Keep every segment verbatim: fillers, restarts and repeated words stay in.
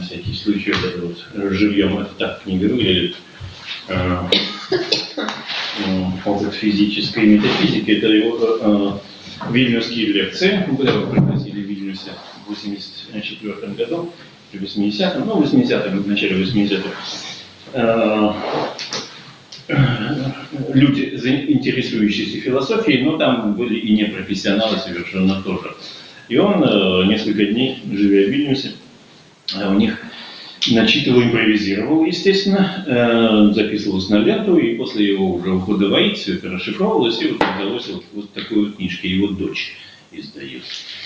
всякий случай, это вот живьем, это так книга выглядит. Опыт физической метафизики, это его вильнюсские лекции, куда его пригласили в Вильнюсе в восемьдесят четвёртом году, в восьмидесятом, ну, в восьмидесятом, в начале восьмидесятых. Люди, интересующиеся философией, но там были и непрофессионалы совершенно тоже. И он несколько дней, живя в Вильнюсе, у них начитывал, импровизировал, естественно, записывался на ленту, и после его уже ухода в Аид все это расшифровывалось, и вот удалось вот, вот такой вот книжки, его дочь издает.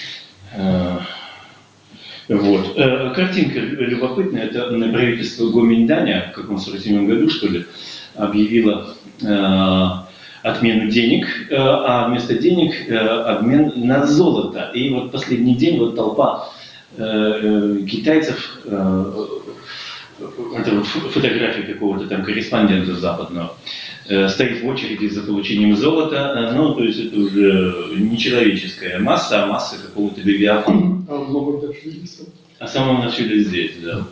Вот. Картинка любопытная, это правительство Гоминьданя в каком сорок седьмом году, что ли, объявило отмену денег, а вместо денег обмен на золото. И вот последний день вот толпа китайцев, это вот фотография какого-то там корреспондента западного, стоит в очереди за получением золота, ну, то есть это уже не человеческая масса, а масса какого-то левиафана. А много дошли. А самом начале здесь, да.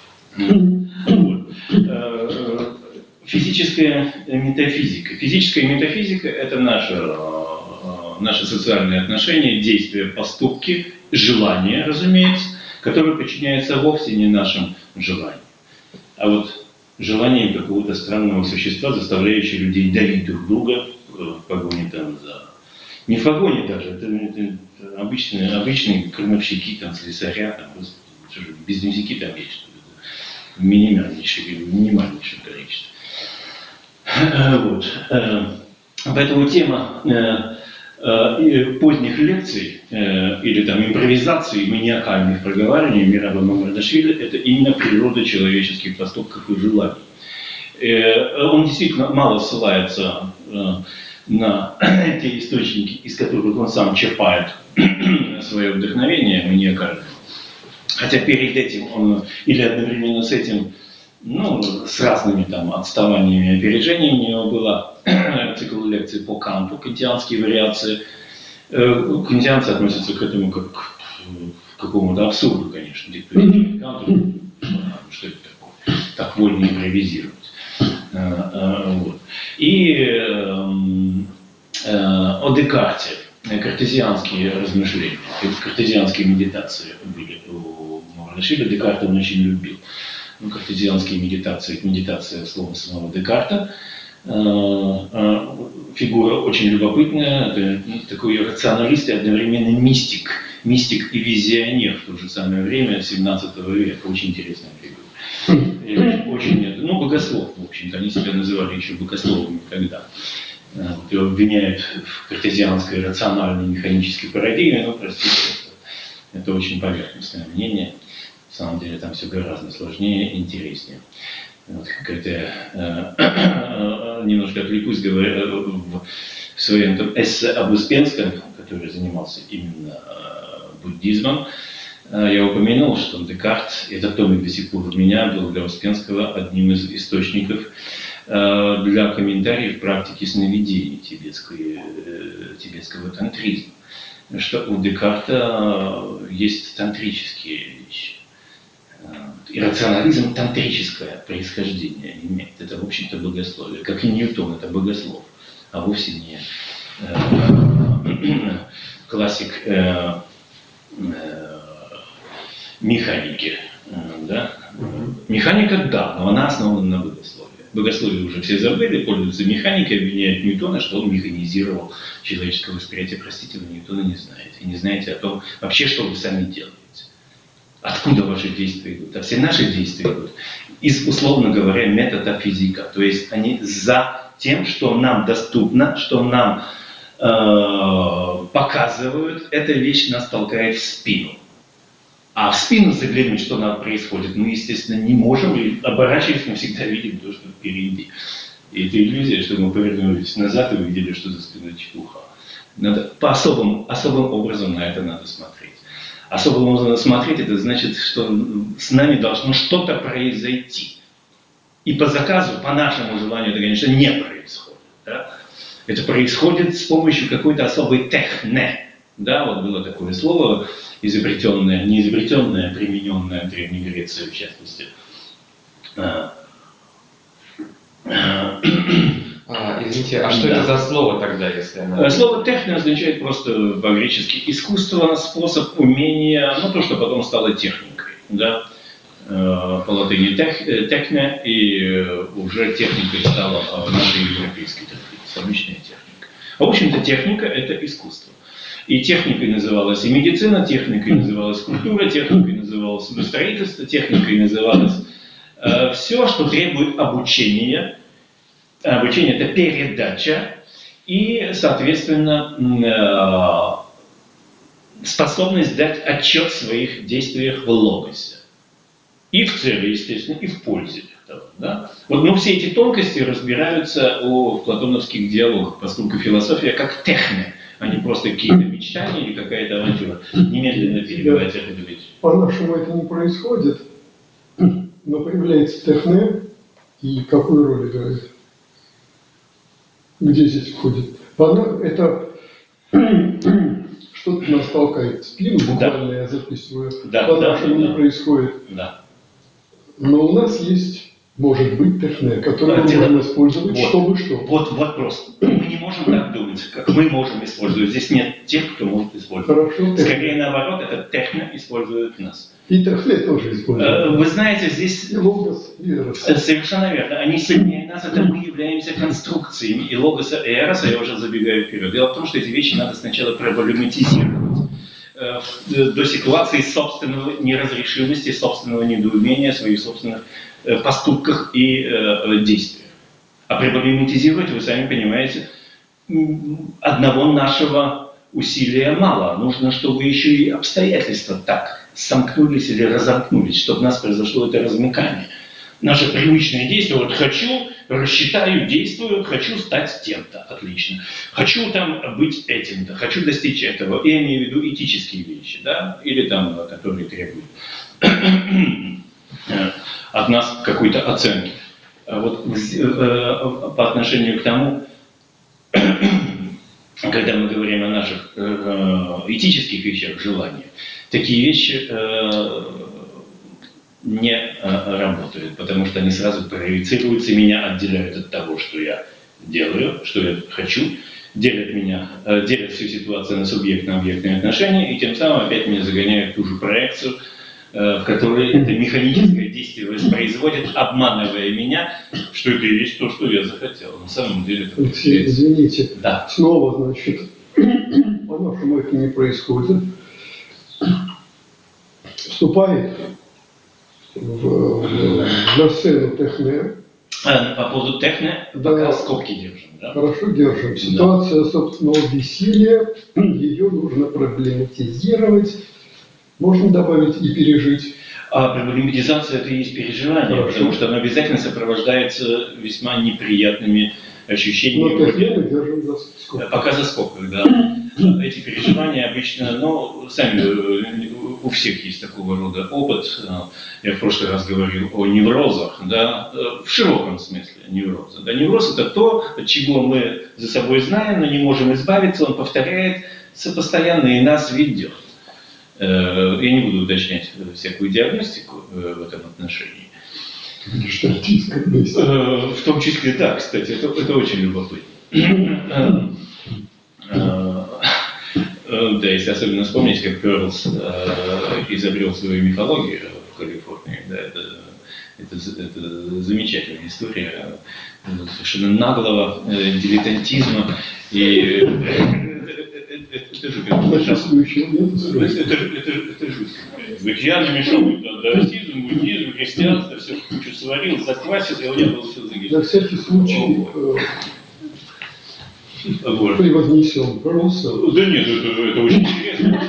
Физическая метафизика. Физическая метафизика – это наше, наши социальные отношения, действия, поступки, желания, разумеется, которые подчиняются вовсе не нашим желаниям, а вот желанием какого-то странного существа, заставляющего людей давить друг друга в погоне там за... Не в погоне даже, это, это обычные, обычные крановщики, там, слесаря, там, бизнесики там есть, что-то минимальнейшее, минимальнейшее количество. Вот. Поэтому тема поздних лекций или там импровизации, маниакальных проговариваний Мираба Мамардашвили – это именно природа человеческих поступков и желаний. Он действительно мало ссылается на те источники, из которых он сам черпает свое вдохновение маниакальное. Хотя перед этим он, или одновременно с этим, ну, с разными там отставаниями и опережениями, у него была цикл лекций по Канту, кантианские вариации. Кантианцы относятся к этому как к какому-то абсурду, конечно, диктующему Канту, что это такое, так вольно импровизировать. Вот. И о Декарте, картезианские размышления, картезианские медитации были у Мамардашвили, Декарта он очень любил. Ну, картезианские медитации, медитация слова самого Декарта. Фигура очень любопытная, это такой рационалист и одновременно мистик, мистик и визионер в то же самое время семнадцатого века, очень интересная фигура. Очень, ну, богослов, в общем-то, они себя называли еще богословами тогда. Его обвиняют в картезианской рациональной механической парадигме, но, простите, это очень поверхностное мнение. На самом деле там все гораздо сложнее и интереснее. Вот, как-то э, немножко отвлекусь, говоря, в своем там эссе об Успенском, который занимался именно э, буддизмом, э, я упомянул, что Декарт, этот томик до сих пор у меня был для Успенского одним из источников э, для комментариев практики сновидений тибетской, э, тибетского тантризма. Что у Декарта есть тантрические вещи. И рационализм тантрическое происхождение имеет. Это, в общем-то, богословие. Как и Ньютон, это богослов, а вовсе не э, классик э, э, механики. Э, да? Механика, да, но она основана на богословии. Богословие уже все забыли, пользуются механикой, обвиняют Ньютона, что он механизировал человеческое восприятие. Простите, вы Ньютона не знаете. И не знаете о том, вообще, что вы сами делаете. Откуда ваши действия идут? А все наши действия идут из, условно говоря, метафизика. То есть они за тем, что нам доступно, что нам э, показывают, эта вещь нас толкает в спину. А в спину заглянуть, что нам происходит, мы, естественно, не можем, и оборачиваясь, мы всегда видим то, что впереди. И это иллюзия, что мы повернулись назад и увидели, что за спиной чепуха. Надо по особым, особым образом на это надо смотреть. Особым образом смотреть, это значит, что с нами должно что-то произойти. И по заказу, по нашему желанию, это, конечно, не происходит. Да? Это происходит с помощью какой-то особой техне, Да, вот было такое слово, изобретенное, не изобретенное, а примененное в Древней Греции, в частности. А, извините, а что да. это за слово тогда, если оно... Слово техно означает просто по-гречески искусство, способ, умение, ну то, что потом стало техникой, да. По латыни тех, техне, и уже техникой стала в нашей европейской традиции, обычная техника. В общем-то, техника – это искусство. И техникой называлась и медицина, техникой называлась культура, техникой называлось судостроительство, техникой называлось э, все, что требует обучения. Обучение – это передача и, соответственно, э, способность дать отчет в своих действиях в логосе. И в цели, естественно, и в пользе этого. Да? Вот, но все эти тонкости разбираются о платоновских диалогах, поскольку философия как техне, а не просто какие-то мечтания или какая-то авантюра. Немедленно перебивайте это говорить. По-нашему это не происходит, но появляется техне, и какую роль играет? Где здесь входит? Это что-то нас толкает в спину, буквально я записываю. Да, по-нашему да, не да. происходит. Да. Но у нас есть, может быть, техне, который мы Дело... можем использовать, вот, чтобы что. Вот вопрос. Мы не можем так думать, как мы можем использовать. Здесь нет тех, кто может использовать. Хорошо. Скорее наоборот, это техно использует нас. И техне тоже использует. Вы знаете, здесь... И логос, и эрос. Совершенно верно. Они сильнее нас, это мы являемся конструкциями и логоса, и эроса, я уже забегаю вперед. Дело в том, что эти вещи надо сначала проблематизировать до ситуации собственного неразрешимости, собственного недоумения, своих собственных поступках и действиях. А проблематизировать, вы сами понимаете, одного нашего усилия мало. Нужно, чтобы еще и обстоятельства так сомкнулись или разомкнулись, чтобы у нас произошло это размыкание. Наше привычное действие, вот хочу, рассчитаю, действую, хочу стать тем-то, отлично. Хочу там быть этим-то, хочу достичь этого. Я имею в виду этические вещи, да, или там, которые требуют от нас какой-то оценки. Вот по отношению к тому, когда мы говорим о наших этических вещах, желаниях, такие вещи не работают, потому что они сразу проецируются, меня отделяют от того, что я делаю, что я хочу, делят меня, делят всю ситуацию на субъектно-объектные отношения, и тем самым опять меня загоняют в ту же проекцию, в которой это механическое действие воспроизводит, обманывая меня, что это и есть то, что я захотел. На самом деле это Алексей, извините, да. Снова, значит, по-нашему это не происходит. Вступает в, в, на сцену техне. А, по поводу техне, да, пока скобки держим. Да? Хорошо держим. Ситуация да. собственного бессилия, ее нужно проблематизировать. Можно добавить и пережить. А проблематизация – это и есть переживание, Хорошо. Потому что оно обязательно сопровождается весьма неприятными ощущениями. Но техне мы держим за скобкой. Пока за скобкой, да. Эти переживания обычно, ну, сами, у всех есть такого рода опыт. Я в прошлый раз говорил о неврозах, да, в широком смысле невроза. Да, невроз – это то, от чего мы за собой знаем, но не можем избавиться, он повторяется постоянно и нас ведет. Я не буду уточнять всякую диагностику в этом отношении. В том числе, да, кстати, это, это очень любопытно. Да, если особенно вспомнить, как Перлс изобрел свою мифологию в Калифорнии, да, это, это, это замечательная история совершенно наглого дилетантизма и это же как это, это жуть. Ведь я намешал даосизм, буддизм, христианство, все в кучу сварил, заквасил, и у меня было все загиб. На всякий случай вот. Превознесем просто. Да нет, это, это очень интересно.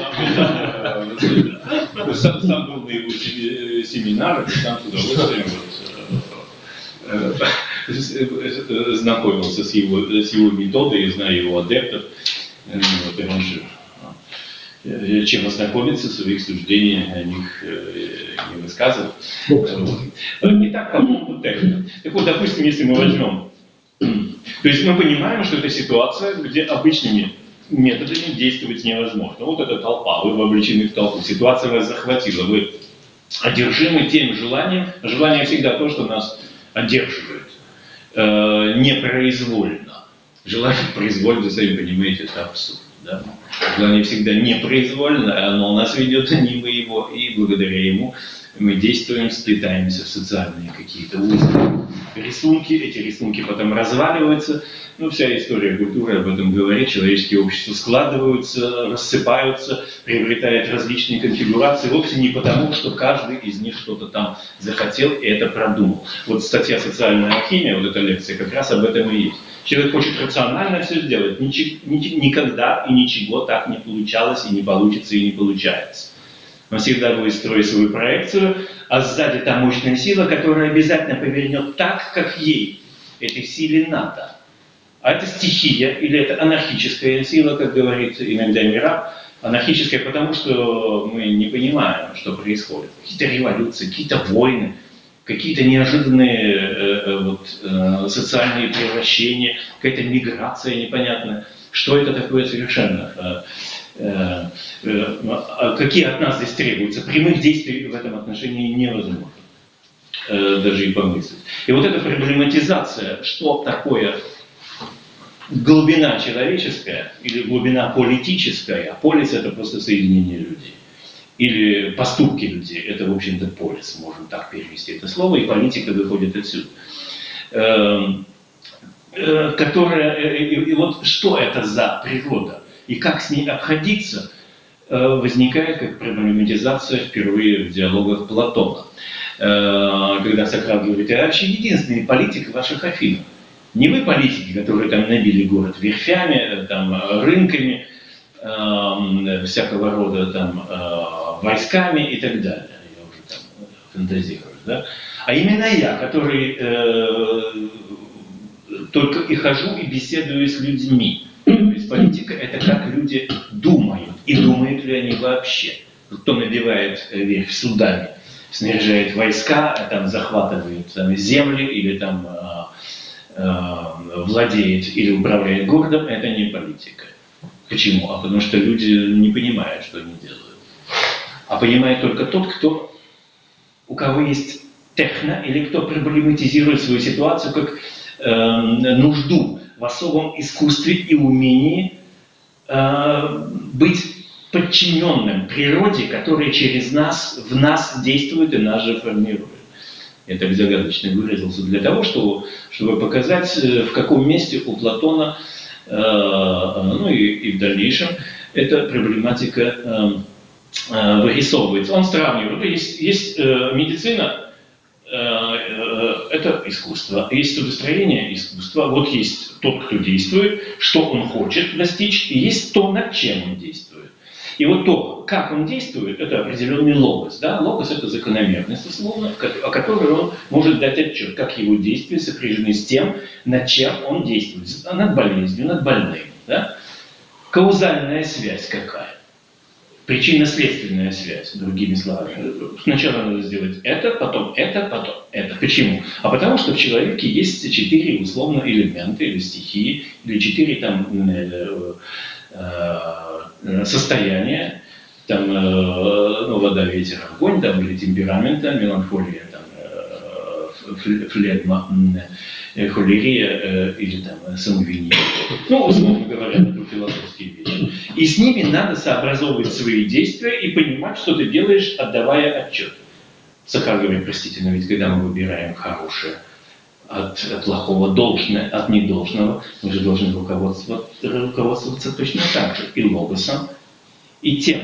Сам, сам, сам был на его семинарах, сам с удовольствием вот, знакомился с его, с его методой, знаю его адептов. Вот, и он же, чем ознакомиться, своих суждений о них не высказывал. Не так по поводу техники. Так вот, допустим, если мы возьмем, то есть мы понимаем, что это ситуация, где обычными методами действовать невозможно. Вот эта толпа, вы вовлечены в толпу, ситуация вас захватила, вы одержимы тем желанием, желание всегда то, что нас одерживает, э, непроизвольно. Желание произвольно, сами понимаете, это абсурд. Да? Желание всегда непроизвольно, оно нас ведет, а не мы его, и благодаря ему мы действуем, сплетаемся в социальные какие-то узлы, рисунки, эти рисунки потом разваливаются. Ну, вся история культуры об этом говорит. Человеческие общества складываются, рассыпаются, приобретают различные конфигурации, вовсе не потому, что каждый из них что-то там захотел и это продумал. Вот статья «Социальная алхимия», вот эта лекция, как раз об этом и есть. Человек хочет рационально все сделать, Ничи, ни, никогда и ничего так не получалось, и не получится, и не получается. Он всегда будет строить свою проекцию, а сзади та мощная сила, которая обязательно повернет так, как ей, этой силе надо. А это стихия, или это анархическая сила, как говорит иногда Мираб. Анархическая, потому что мы не понимаем, что происходит. Какие-то революции, какие-то войны, какие-то неожиданные э, вот, э, социальные превращения, какая-то миграция непонятная. Что это такое совершенно? Э, э, э, какие от нас здесь требуются? Прямых действий в этом отношении невозможно. Э, даже и помыслить. И вот эта проблематизация, что такое глубина человеческая или глубина политическая, а полис это просто соединение людей. Или поступки людей, это, в общем-то, полис, можем так перевести это слово, и политика выходит отсюда. Которая, и, и вот что это за природа, и как с ней обходиться, возникает как проблематизация впервые в диалогах Платона. Когда Сократ говорит: «Я вообще единственный политик в ваших Афинах. Не вы политики, которые там набили город верфями, там, рынками, э, всякого рода там, э, войсками и так далее». Я уже там фантазирую, да? А именно я, который э, только и хожу и беседую с людьми. То есть политика — это как люди думают, и думают ли они вообще. Кто набивает верфь судами, снаряжает войска, там, захватывает там, земли или там владеет или управляет городом, это не политика. Почему? А потому что люди не понимают, что они делают. А понимает только тот, кто, у кого есть техно, или кто проблематизирует свою ситуацию как э, нужду в особом искусстве и умении э, быть подчиненным природе, которая через нас, в нас действует и нас же формирует. Я так загадочно выразился для того, чтобы, чтобы показать, в каком месте у Платона, э, ну и, и в дальнейшем, эта проблематика э, э, вырисовывается. Он сравнивает. Есть, есть э, медицина, э, э, это искусство. Есть судостроение — искусство. Вот есть тот, кто действует, что он хочет достичь, и есть то, над чем он действует. И вот то, как он действует, это определенный логос. Да? Логос — это закономерность, условно, о которой он может дать отчет, как его действия сопряжены с тем, над чем он действует. Над болезнью, над больным. Да? Каузальная связь какая? Причинно-следственная связь, другими словами. Сначала надо сделать это, потом это, потом это. Почему? А потому что в человеке есть четыре, условно, элемента или стихии, или четыре там э, э, состояния, там, э, ну, вода, ветер, огонь, там, или темперамента, меланхолия, там, э, флегма, э, холерия э, или там сангвиния. Ну, условно говоря, это философские вещи. И с ними надо сообразовывать свои действия и понимать, что ты делаешь, отдавая отчет. Сократ говорит: простите, но ведь когда мы выбираем хорошее от, от плохого, должное от недолжного, мы же должны руководствоваться, руководствоваться точно так же и логосом, и тем,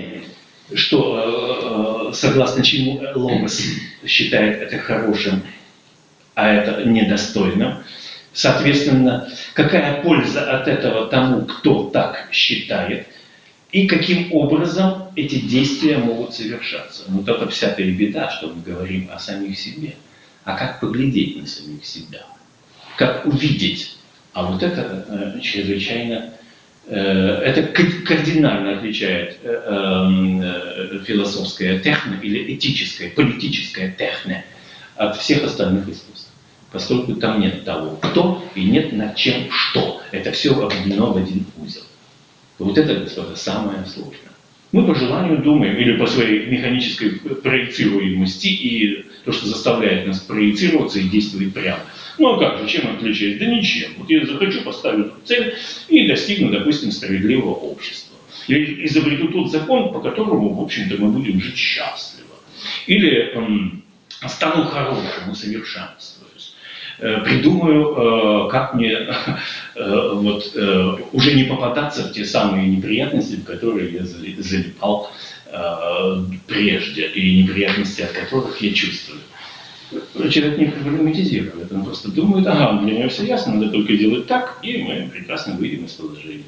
что, согласно чему логос считает это хорошим, а это недостойным. Соответственно, какая польза от этого тому, кто так считает, и каким образом эти действия могут совершаться. Вот это вся-то и беда, что мы говорим о самих себе. А как поглядеть на самих себя? Как увидеть? А вот это э, чрезвычайно, э, это кардинально отличает э, э, философское техно или этическое, политическое техно от всех остальных искусств. Поскольку там нет того, кто, и нет над чем что. Это все объединено в один узел. Вот это, господа, самое сложное. Мы по желанию думаем, или по своей механической проецируемости, и то, что заставляет нас проецироваться и действовать прямо. Ну а как же, чем отличается? Да ничем. Вот я захочу поставить цель и достигну, допустим, справедливого общества. Или изобрету тот закон, по которому, в общем-то, мы будем жить счастливо. Или эм, стану хорошим, усовершенствуюсь. Э, придумаю, э, как мне э, вот, э, уже не попадаться в те самые неприятности, в которые я залипал э, прежде, и неприятности, от которых я чувствую. Человек не проблематизирует, он просто думает, ага, для меня все ясно, надо только делать так, и мы прекрасно выйдем из положения.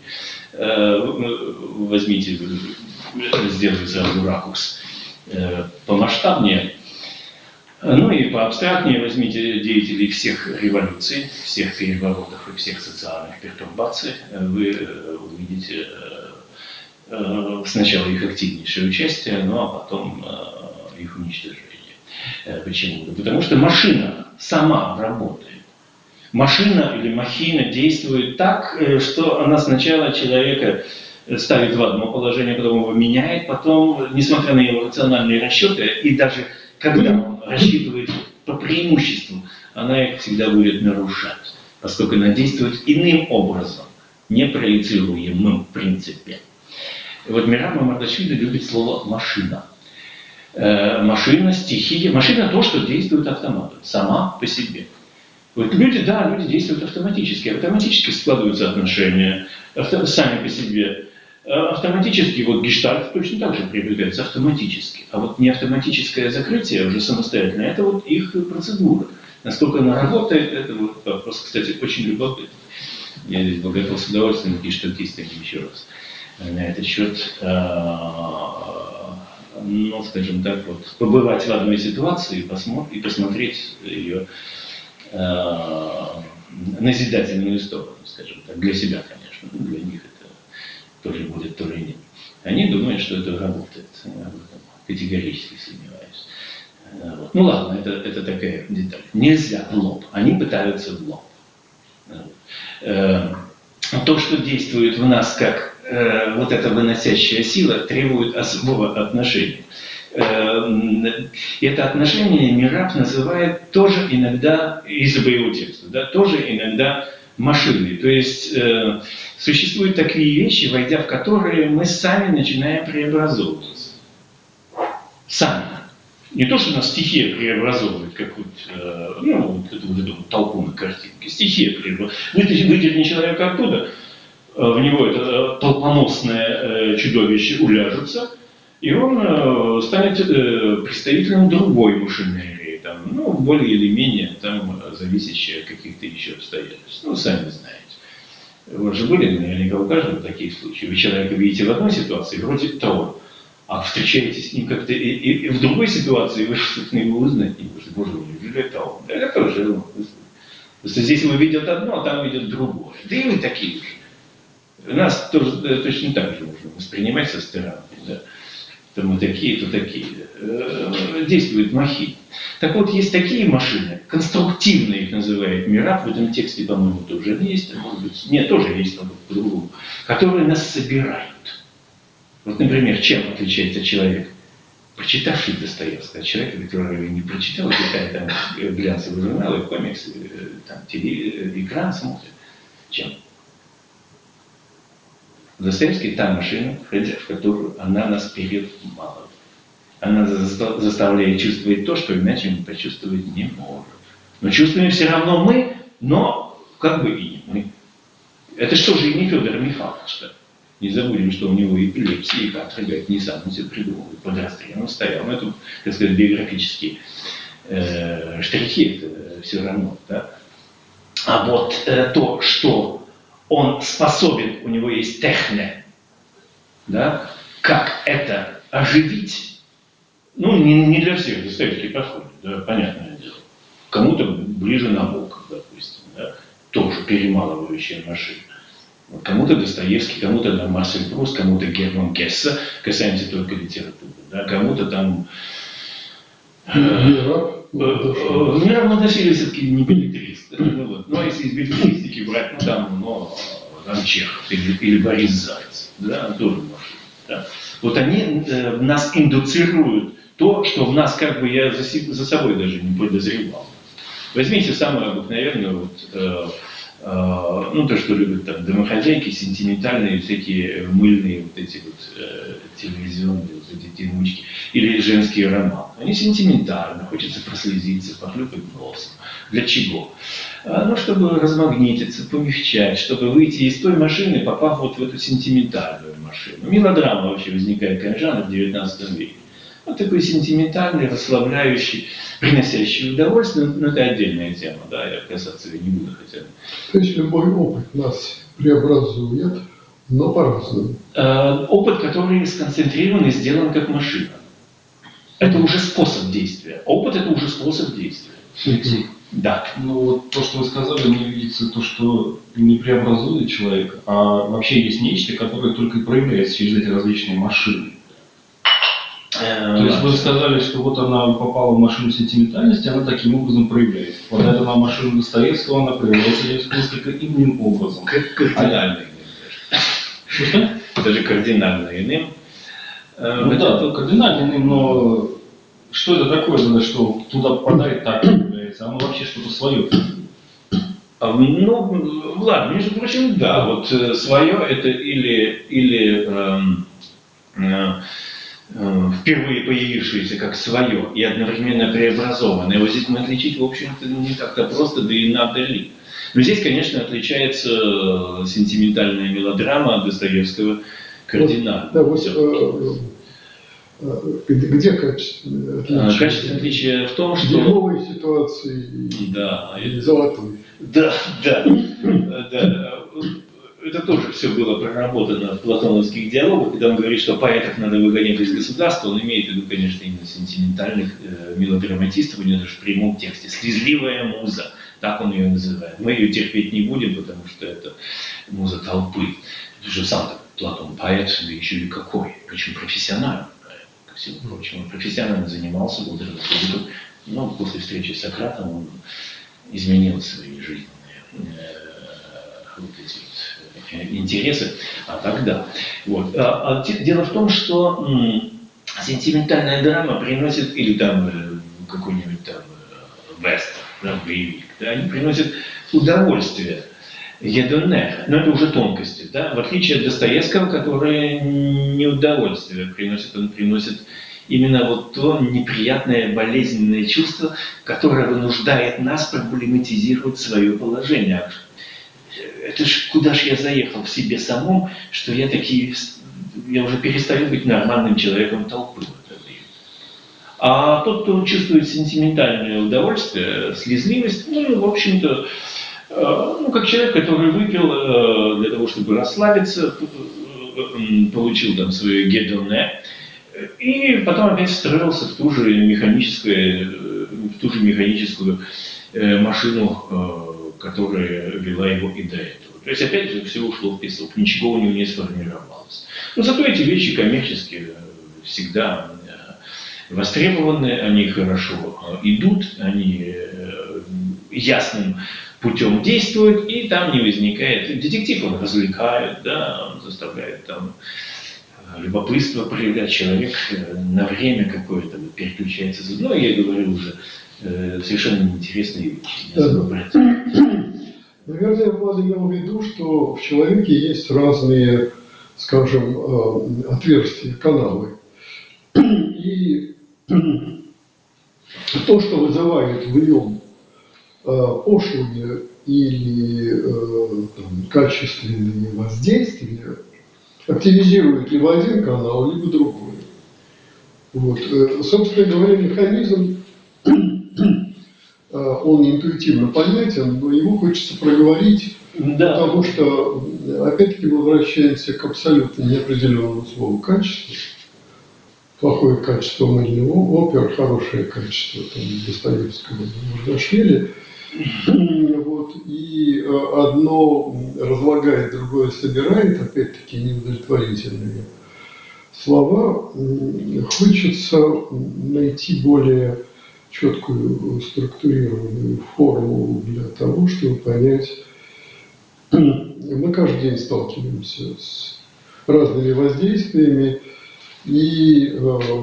Возьмите, сделайте сразу ракурс помасштабнее, ну и поабстрактнее возьмите деятелей всех революций, всех переворотов и всех социальных пертурбаций, вы увидите сначала их активнейшее участие, ну а потом их уничтожение. Почему? Потому что машина сама работает. Машина или махина действует так, что она сначала человека ставит в одно положение, потом его меняет, потом, несмотря на его рациональные расчеты, и даже когда он рассчитывает по преимуществу, она их всегда будет нарушать, поскольку она действует иным образом, непроецируемым в принципе. И вот Мирам Мамардашвили любит слово «машина». Машина, стихия. Машина то, что действует автоматом, сама по себе. Вот люди, да, люди действуют автоматически. Автоматически складываются отношения, авто, сами по себе. Автоматически, вот гештальт точно так же приобретается автоматически. А вот не автоматическое закрытие уже самостоятельно, это вот их процедура. Насколько она работает, это вот вопрос, кстати, очень любопытный. Я здесь был готов с удовольствием пишет статистику еще раз на этот счет. Ну, скажем так, вот, побывать в одной ситуации и посмотреть ее э, назидательную сторону, скажем так, для себя, конечно, для них это тоже будет, тоже нет. Они думают, что это работает, я категорически сомневаюсь. Вот. Ну ладно, это, это такая деталь. Нельзя в лоб, они пытаются в лоб. Э, то, что действует в нас как вот эта выносящая сила требует особого отношения. Это отношение Мираб называет тоже иногда, из-за боевого текста, да, тоже иногда машиной. То есть э, существуют такие вещи, войдя в которые мы сами начинаем преобразовываться. Сами. Не то, что нас стихия преобразовывает, как вот, э, ну, вот эту, вот эту вот толпу на картинке. Стихия преобразовывает. Выдерни человека оттуда, в него это толпоносное чудовище уляжется, и он станет представителем другой машинерии, там, ну, более или менее там, зависящей от каких-то еще обстоятельств. Ну, сами знаете. Вы же были наверняка у каждого такие случаи. Вы человека видите в одной ситуации, вроде того, а встречаетесь с ним как-то и, и, и в другой ситуации, вы что-то его узнать не можете. Боже мой, неужели это он? Да это тоже он. Просто здесь его видят одно, а там видят другое. Да и вы такие же. Нас тоже точно так же можно воспринимать со стороны. Да? То мы такие, то такие. Действует махина. Так вот, есть такие машины, конструктивные их называют Мираб, в этом тексте, по-моему, тоже есть, может быть, нет, тоже есть, но по-другому, которые нас собирают. Вот, например, чем отличается человек, прочитавший Достоевского, от человека, который не прочитал, читает там глянцевые журналы, комиксы, там, теле, экран смотрит. Чем? Достоевский та машина, в которую она нас перемалывает. Она заставляет чувствовать то, что иначе мы почувствовать не можем. Но чувствуем все равно мы, но как бы и не мы. Это что же и не Федор Михайлович. Не забудем, что у него эпилепсия, и каторга, не сам он себе придумал. Под расстрелом стоял. Но это, так сказать, биографические э, штрихи, это все равно. Да? А вот э, то, что он способен, у него есть техне, да, как это оживить, ну, не, не для всех Достоевский подходит, да, понятное дело. Кому-то ближе Набоков, допустим, да, тоже перемалывающая машина. Кому-то Достоевский, кому-то да, Марсель Пруст, кому-то Герман Гессе, касаемся только литературы, да, кому-то там... Мираб Мамардашвили все-таки не билетрист. Ну, вот. Но если из билетристики брать, ну там, но Иван Чехов или, или Борис Зайцев, да, тоже может. Да. Вот они э, нас индуцируют то, что в нас как бы я за, за собой даже не подозревал. Возьмите самую обыкновенную, вот, э, э, ну то, что любят там домохозяйки, сентиментальные всякие мыльные вот эти вот э, телевизионные вот эти тянучки, или женские романы. Они сентиментальны, хочется прослезиться, похлюпать носом. Для чего? А, ну, чтобы размагнититься, помягчать, чтобы выйти из той машины, попав вот в эту сентиментальную машину. Мелодрама вообще возникает как жанр в девятнадцатом веке. Вот такой сентиментальный, расслабляющий, приносящий удовольствие, но это отдельная тема, да, я касаться ее не буду хотя бы. То есть любой опыт нас преобразует, но по-разному. Э, опыт, который сконцентрирован и сделан как машина. Это уже способ действия. Опыт – это уже способ действия. Алексей, Да. ну вот то, что вы сказали, мне видится то, что не преобразует человека, а вообще есть нечто, которое только и проявляется через эти различные машины. То есть вы сказали, что вот она попала в машину сентиментальности, она таким образом проявляется. Вот эта на машину Достоевского, она проявляется несколько иным образом. Кардинально иным. Что? Даже кардинально иным. Ну да, кардинально иным, но что это такое, тогда, что туда попадает, так проявляется? Оно вообще что-то свое. Ну, ладно, между прочим, да, вот свое это или, или эм, э, впервые появившееся как свое и одновременно преобразованное. Вот здесь мы отличить, в общем-то, не так-то просто, да и надо ли. Но здесь, конечно, отличается сентиментальная мелодрама Достоевского кардинально. Вот, да, вот, э, э, где, где качественное отличие? Качественное отличие в том, что... Дерьмовой ситуации да, и золотой. Да, да, да. Это тоже все было проработано в платоновских диалогах, когда он говорит, что поэтов надо выгонять из государства, он имеет в виду, конечно, именно сентиментальных э, мелодраматистов, у него даже в прямом тексте. Слезливая муза, так он ее называет. Мы ее терпеть не будем, потому что это муза толпы. Это же сам Платон поэт, да еще и какой, причем профессиональный поэт, ко всему прочему. Он профессионально занимался, был драматургом, но после встречи с Сократом он изменил свои жизненные э, вот эти вот интересы, а тогда. Вот. А, а дело в том, что м, сентиментальная драма приносит, или там э, какой-нибудь там э, вестерн, да, боевик, да, они приносят удовольствие, едонех, но это уже тонкости, да, в отличие от Достоевского, который не удовольствие приносит, он приносит именно вот то неприятное болезненное чувство, которое вынуждает нас проблематизировать свое положение. Это ж куда ж я заехал в себе самом, что я такие, я уже перестаю быть нормальным человеком толпы. А тот, кто чувствует сентиментальное удовольствие, слезливость, ну, в общем-то, ну, как человек, который выпил для того, чтобы расслабиться, получил там свое гедоне, и потом опять встроился в ту же механическую, в ту же механическую машину, которая вела его и до этого. То есть опять же все ушло в песок, ничего у него не сформировалось. Но зато эти вещи коммерчески всегда востребованы, они хорошо идут, они ясным путем действуют, и там не возникает. Детектив он развлекает, да, он заставляет там любопытство проявлять, человек на время какое-то переключается. Ну, я говорю уже э, совершенно неинтересные вещи. Да. Наверное, Влад имел в виду, что в человеке есть разные, скажем, э, отверстия, каналы. И то, что вызывает в нем э, пошлые или э, там, качественные воздействия, активизирует либо один канал, либо другой. Вот. Собственно говоря, механизм, он интуитивно понятен, но его хочется проговорить, да. Потому что, опять-таки, мы возвращаемся к абсолютно неопределенному слову «качество». Плохое качество мыльного опер, хорошее качество там, Достоевского, Мурдашвили. Вот, и одно разлагает, другое собирает, опять-таки неудовлетворительные слова. Хочется найти более четкую структурированную формулу для того, чтобы понять, мы каждый день сталкиваемся с разными воздействиями и,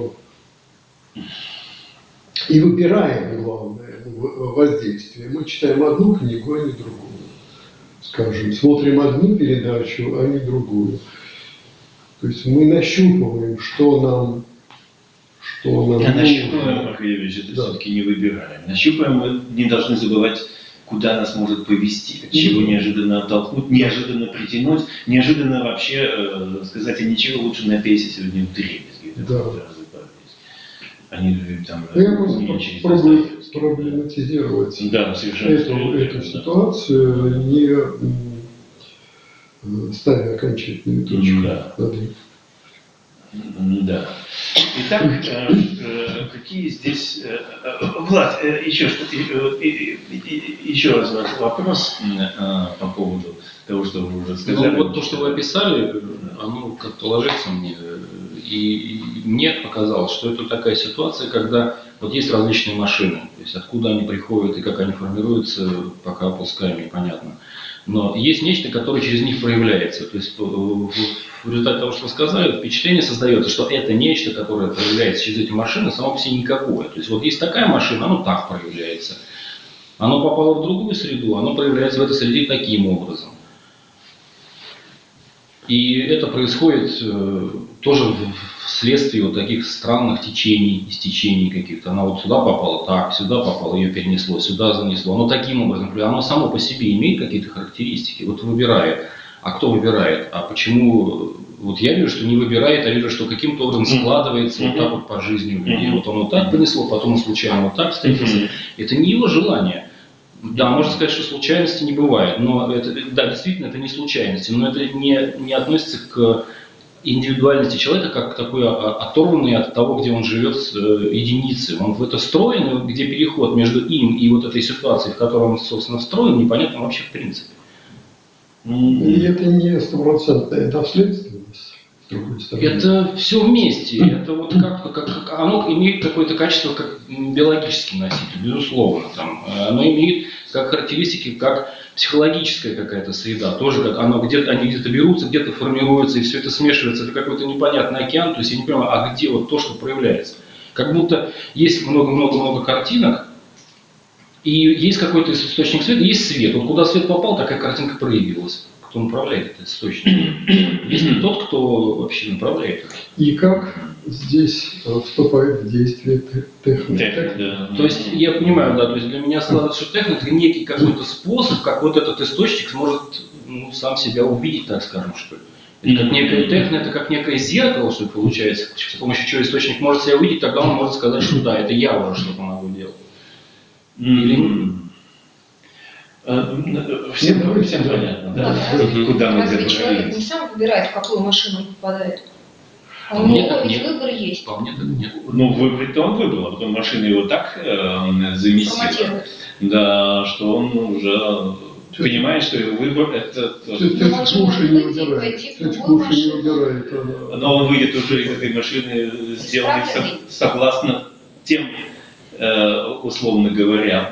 и выбираем, главное, воздействие. Мы читаем одну книгу, а не другую. Скажем, смотрим одну передачу, а не другую. То есть мы нащупываем, что нам, что нам. А нащупываем, Маркович, это да. все-таки не выбираем. Нащупываем, мы не должны забывать, куда нас может повести, от чего неожиданно оттолкнуть, неожиданно притянуть, неожиданно вообще э, сказать, а ничего лучше на пейсе сегодня в дребезги. Да. Они там Я попробую проблематизировать да, эту, эту ситуацию, не ставя окончательную точку. Да. Да. Итак, э, э, какие здесь... Э, э, Влад, э, еще, что, э, э, э, еще раз ваш вопрос э, по поводу того, что вы уже сказали. Ну, вот то, что вы описали, оно как-то ложится мне. И, и мне показалось, что это такая ситуация, когда вот есть различные машины. То есть откуда они приходят и как они формируются, пока опускаем, непонятно. Но есть нечто, которое через них проявляется. То есть в результате того, что вы сказали, впечатление создается, что это нечто, которое проявляется через эти машины, само по себе никакое. То есть вот есть такая машина, оно так проявляется. Оно попало в другую среду, оно проявляется в этой среде таким образом. И это происходит э, тоже вследствие вот таких странных течений, истечений каких-то. Она вот сюда попала так, сюда попала, ее перенесло, сюда занесло. Оно таким образом, оно само по себе имеет какие-то характеристики, вот выбирает. А кто выбирает? А почему? Вот я вижу, что не выбирает, а вижу, что каким-то образом складывается mm-hmm. вот так вот по жизни у людей. Mm-hmm. Вот оно вот так понесло, потом случайно вот так встретился. Mm-hmm. Это не его желание. Да, можно сказать, что случайности не бывает, но это, да, действительно, это не случайности, но это не, не относится к индивидуальности человека, как к такой оторванной от того, где он живет, единицы. Он в это встроен, где переход между им и вот этой ситуацией, в которой он, собственно, встроен, непонятно вообще в принципе. И это не стопроцентная наследственность. Это все вместе. Это вот как, как, как оно имеет какое-то качество, как биологический носитель, безусловно. Там, оно имеет как характеристики, как психологическая какая-то среда. Тоже как оно где-то, они где-то берутся, где-то формируются, и все это смешивается. Это какой-то непонятный океан. То есть я не понимаю, а где вот то, что проявляется? Как будто есть много-много-много картинок, и есть какой-то источник света, есть свет. Вот куда свет попал, такая картинка проявилась. Кто направляет этот источник? Есть ли тот, кто вообще направляет это? И как здесь вступает в действие техника? Техника, да. То есть я понимаю, да, то есть для меня складывается, что техника это некий какой-то способ, как вот этот источник сможет ну, сам себя увидеть, так скажем, что ли. Это как некая техника, это как некое зеркало, что получается, с помощью чего источник может себя увидеть, тогда он может сказать, что да, это я уже что-то могу делать. Или... Всем, всем понятно, да? Да, да. Куда мы разве человек не сам выбирает, в какую машину он попадает? А у него ведь выбор есть. По мне так нет. Ну, выбрать-то он выбрал, а потом машина его так э, замесила, да, что он уже понимает, что его выбор это... Тетя Куша не выбирает. Тетя Куша не выбирает. Но он выйдет уже из этой машины, сделанной согласно тем, условно говоря,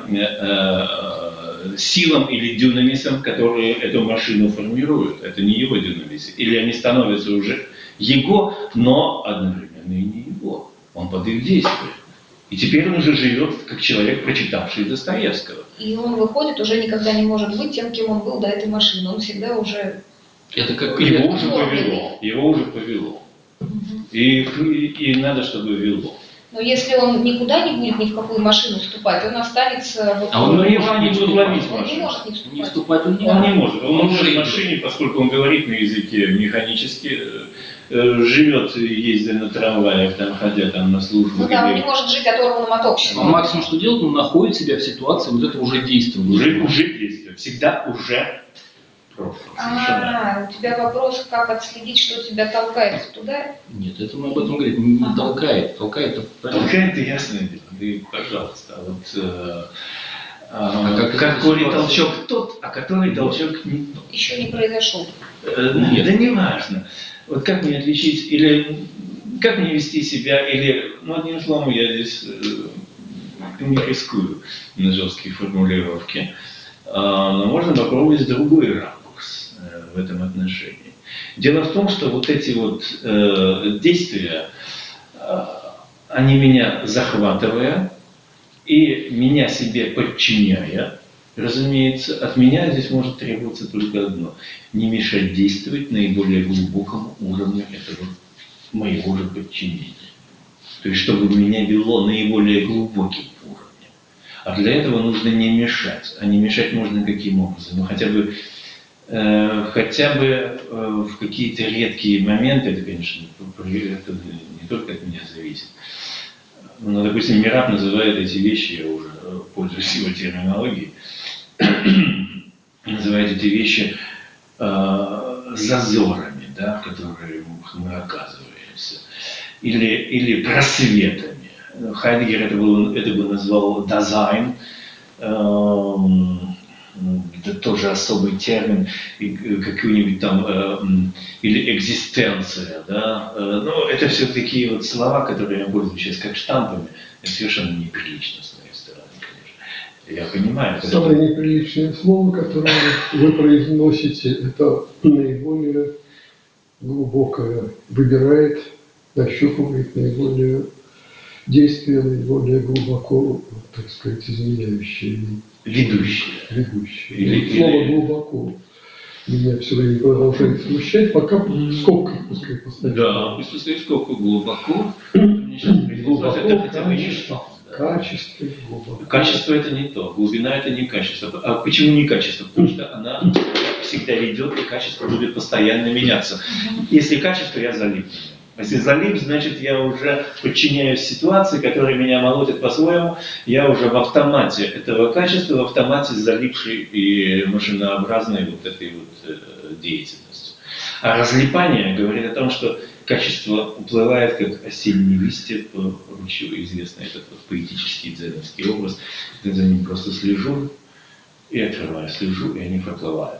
силам или дюнамисам, которые эту машину формируют. Это не его дюнамисы. Или они становятся уже его, но одновременно и не его. Он под их действием. И теперь он уже живет как человек, прочитавший Достоевского. И он выходит, уже никогда не может быть тем, кем он был до этой машины. Он всегда уже... Это как его уже повело. Его уже повело. Угу. И, и, и надо, чтобы вело. Но если он никуда не будет ни в какую машину вступать, он останется... Вот, а он, он не может ловить машину. Он не может не вступать. Не вступать он не, он не может. Он, он может в машине, поскольку он говорит на языке механически, э, живет, ездя на трамваях, там, ходя там, на службу. Ну да, он не может жить оторванным от общества. Он максимум, что делает, он находит себя в ситуации вот это уже действия. Уже, уже действия. Всегда уже прошлое. А, у тебя вопрос, как отследить, что тебя толкает туда? Нет, это мы об этом говорим. Не ага. толкает. Толкает это толкает это ясное дело. Ты, пожалуйста. А вот, э, а, а как, какой толчок тот, а который толчок не тот. Еще не произошел. Э, Нет. Да не важно. Вот как мне отличить, или как мне вести себя, или, ну, одним словом, я здесь э, не рискую на жесткие формулировки. А, но можно попробовать другой ракурс. в этом отношении. Дело в том, что вот эти вот э, действия, э, они меня захватывая и меня себе подчиняя, разумеется, от меня здесь может требоваться только одно – не мешать действовать наиболее глубокому уровню этого моего же подчинения. То есть, чтобы меня вело наиболее глубоким уровнем. А для этого нужно не мешать. А не мешать можно каким образом? Ну, хотя бы, э, хотя бы э, в какие-то редкие моменты, это, конечно, это не только от меня зависит. Но, допустим, Мираб называет эти вещи, я уже пользуюсь его терминологией, называет эти вещи э, зазорами, да, в которые мы оказываемся, или, или просветами. Хайдеггер это, был, это бы назвал дазайн, э, это тоже особый термин, какой-нибудь там, э, или экзистенция, да, э, но это все такие вот слова, которые я пользуюсь сейчас как штампами, это совершенно неприлично с моей стороны, конечно. Я понимаю. Самое это... неприличное слово, которое вы произносите, это наиболее глубокое, выбирает, нащупывает наиболее действия, наиболее глубоко, так сказать, изменяющие. Ведущие. Ведущие. Или, Слово или... глубоко меня все время продолжает смущать, пока скобка пускай поставить. Да, пусть поставить скобку глубоко. Мне сейчас глубоко, это хотя бы качество. Качество, глубоко. Качество это не то, глубина это не качество. А почему не качество? Потому что она всегда ведет, и качество будет постоянно меняться. Если качество, я залип. Если залип, значит я уже подчиняюсь ситуации, которая меня молотит по-своему, я уже в автомате этого качества, в автомате залипшей и машинообразной вот этой вот э, деятельностью. А разлипание говорит о том, что качество уплывает, как осенние листья по ручью, известный этот вот поэтический дзеновский образ. Я за ним просто слежу и открываю, слежу, и они проплывают.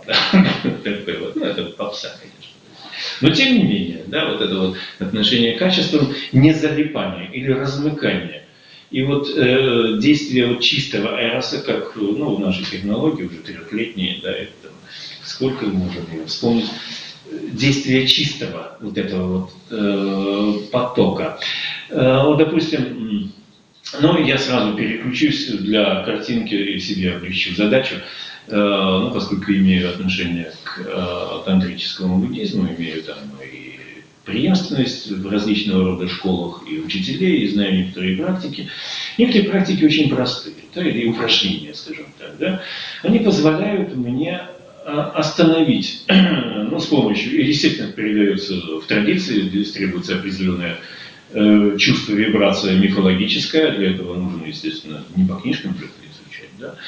Такой вот, ну это попса, конечно. Но тем не менее, да, вот это вот отношение к качествам, не залипание или размыкание. И вот э, действие вот чистого эроса, как ну, в нашей технологии уже трехлетние, да, это, сколько мы можем вспомнить, действие чистого вот этого вот э, потока. Э, вот, допустим, ну, я сразу переключусь для картинки и себе облегчу задачу. Ну, поскольку имею отношение к э, тантрическому буддизму, имею там и преемственность в различного рода школах и учителей, и знаю некоторые практики. Некоторые практики очень простые, да, или упражнения, скажем так, да, они позволяют мне остановить, ну, с помощью, естественно, передается в традиции, здесь требуется определенное э, чувство, вибрация мифологическая, для этого нужно, естественно, не по книжкам это изучать, да.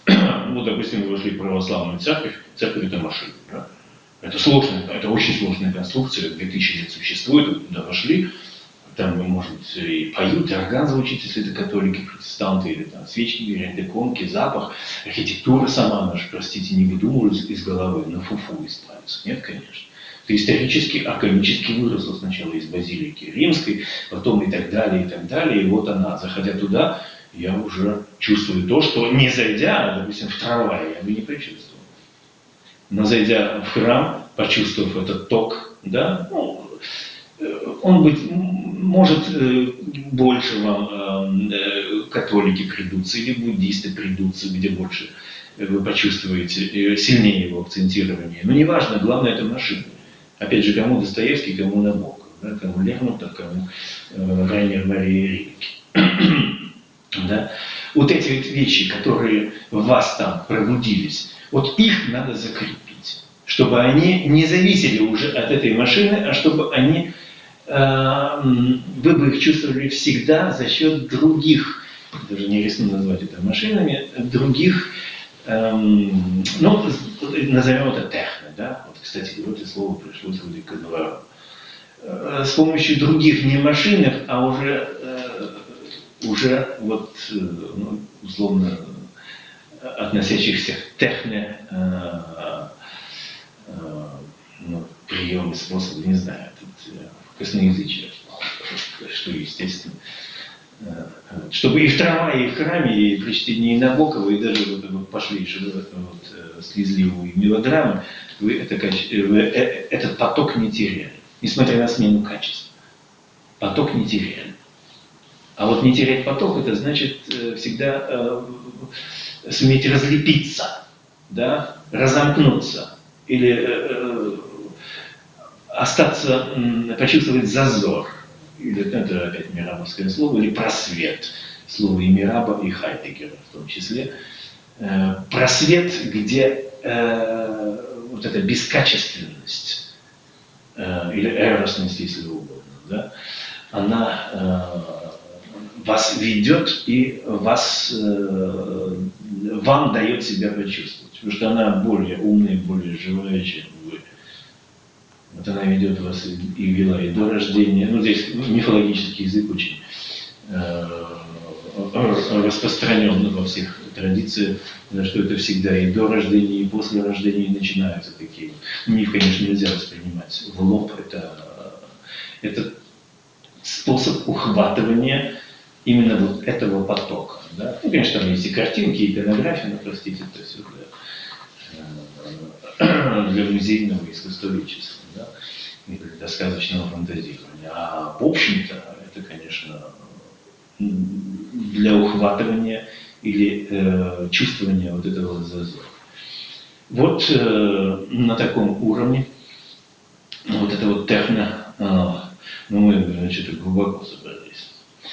Ну, допустим, вы вошли в православную церковь, церковь это машина, да? Это сложная, это очень сложная конструкция, две тысячи лет существует, вы туда вошли, там, может, и поют, и орган звучит, если это католики, протестанты, или там свечки горят, иконки, запах, архитектура сама наша, простите, не выдумывали из головы, на фуфу исправиться. Нет, конечно. Это исторически, академически выросло сначала из базилики римской, потом и так далее, и так далее, и вот она, заходя туда, я уже чувствую то, что не зайдя, допустим, в трамвай, я бы не почувствовал. Но зайдя в храм, почувствовав этот ток, да, ну, он быть, может больше вам э, католики придутся или буддисты придутся, где больше вы почувствуете сильнее его акцентирование. Но неважно, главное это машина. Опять же, кому Достоевский, кому Набоков, да, кому Лермонтов, кому э, Райнер Мария Рильке. Да? Вот эти вот вещи, которые в вас там пробудились, вот их надо закрепить, чтобы они не зависели уже от этой машины, а чтобы они, э, вы бы их чувствовали всегда за счет других, даже не рискну назвать это машинами, других, э, ну, назовем это техно, да, вот, кстати, вот это слово пришло с Рудика э, с помощью других не машинах, а уже э, уже вот, ну, условно, относящихся к техне, э, э, ну, приемы, способы, не знаю, тут косноязычие, что естественно, Чтобы и в трамвае, и в храме, и при чтении Набокова, и даже вот, вот пошлейшего вот, слезливого мелодрамы, вы, это, вы этот поток не теряли, несмотря на смену качеств. Поток не теряли. А вот не терять поток, это значит всегда э, суметь разлепиться, да, разомкнуться, или э, остаться, э, почувствовать зазор. Или, это опять мирабовское слово, или просвет. Слово и Мираба, и Хайдеггера в том числе. Э, просвет, где э, вот эта бескачественность, э, или эросность, если угодно, да, она э, вас ведет и вас, э, вам дает себя почувствовать. Потому что она более умная, более живая, чем вы. Вот она ведет вас и, и вела и до рождения. Ну, здесь мифологический язык очень э, распространен во всех традициях, что это всегда и до рождения, и после рождения начинаются такие. Миф, конечно, нельзя воспринимать в лоб. Это, это способ ухватывания именно вот этого потока. Да? Ну, конечно, там есть и картинки, и иконография, но, простите, это все для, для музейного искусствоведчества, да? И для сказочного фантазирования. А в общем-то, это, конечно, для ухватывания или э, чувствования вот этого зазора. Вот э, на таком уровне вот это вот техно, э, ну мы, значит, глубоко собрались.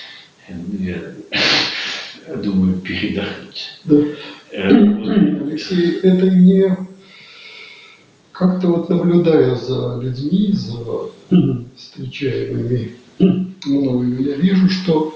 Я думаю, передохнуть. Да. Алексей, это не... Как-то вот наблюдая за людьми, за встречаемыми мною, я вижу, что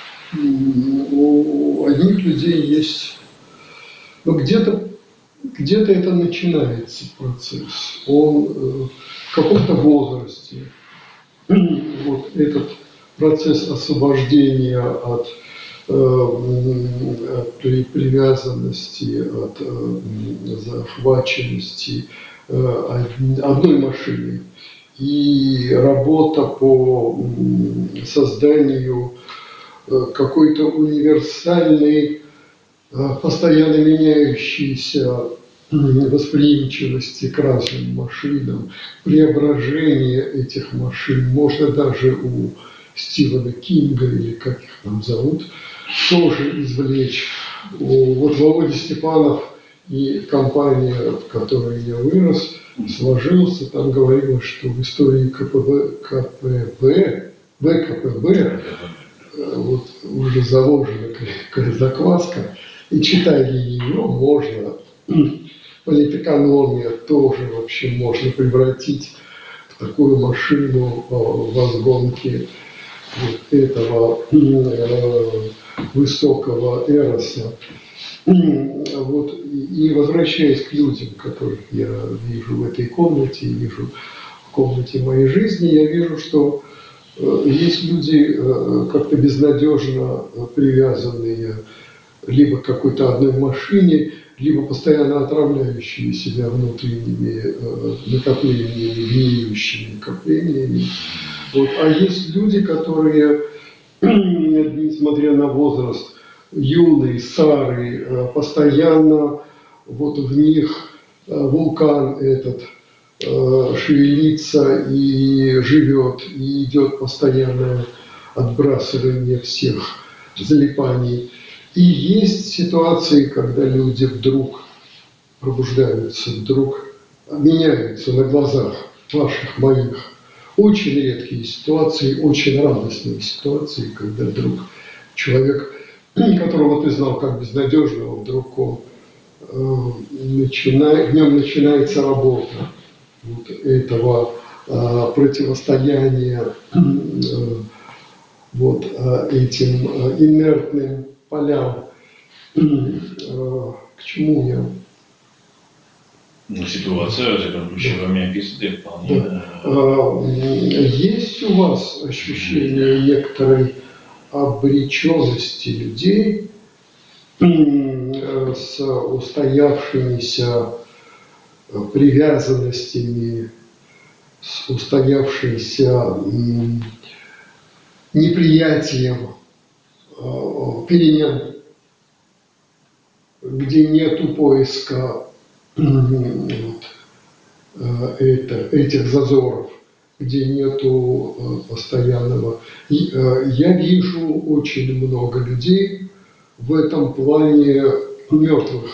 у одних людей есть... Ну, где-то где-то это начинается процесс. Он э, в каком-то возрасте. Вот этот процесс освобождения от, э, от привязанности, от э, захваченности э, одной машиной и работа по созданию какой-то универсальной, постоянно меняющейся восприимчивости к разным машинам, преображение этих машин, можно даже у Стивена Кинга, или как их там зовут, тоже извлечь. Вот Володя Степанов и компания, в которой я вырос, сложился, там говорилось, что в истории КПБ, КПБ, ВКПБ вот уже заложена закваска, и читая ее, можно, политэкономия тоже вообще можно превратить в такую машину возгонки вот этого высокого эроса. Вот, и возвращаясь к людям, которых я вижу в этой комнате, вижу в комнате моей жизни, я вижу, что есть люди как-то безнадежно привязанные либо к какой-то одной машине, либо постоянно отравляющие себя внутренними накоплениями, гниющими накоплениями. Вот. А есть люди, которые, несмотря на возраст, юные, старые, постоянно вот в них вулкан этот шевелится и живет, и идет постоянное отбрасывание всех залипаний. И есть ситуации, когда люди вдруг пробуждаются, вдруг меняются на глазах ваших, моих. Очень редкие ситуации, очень радостные ситуации, когда вдруг человек, которого ты знал как безнадежного, вдруг он, э, начинает, в нем начинается работа вот этого э, противостояния э, вот, э, этим э, инертным полям. Э, к чему я? Ну, ситуация, заключая вами описанная, вполне... Да. Есть у вас ощущение некоторой обреченности людей с устоявшимися привязанностями, с устоявшимся неприятием перемен, где нету поиска вот, это, этих зазоров, где нету постоянного. И, я вижу очень много людей в этом плане мертвых.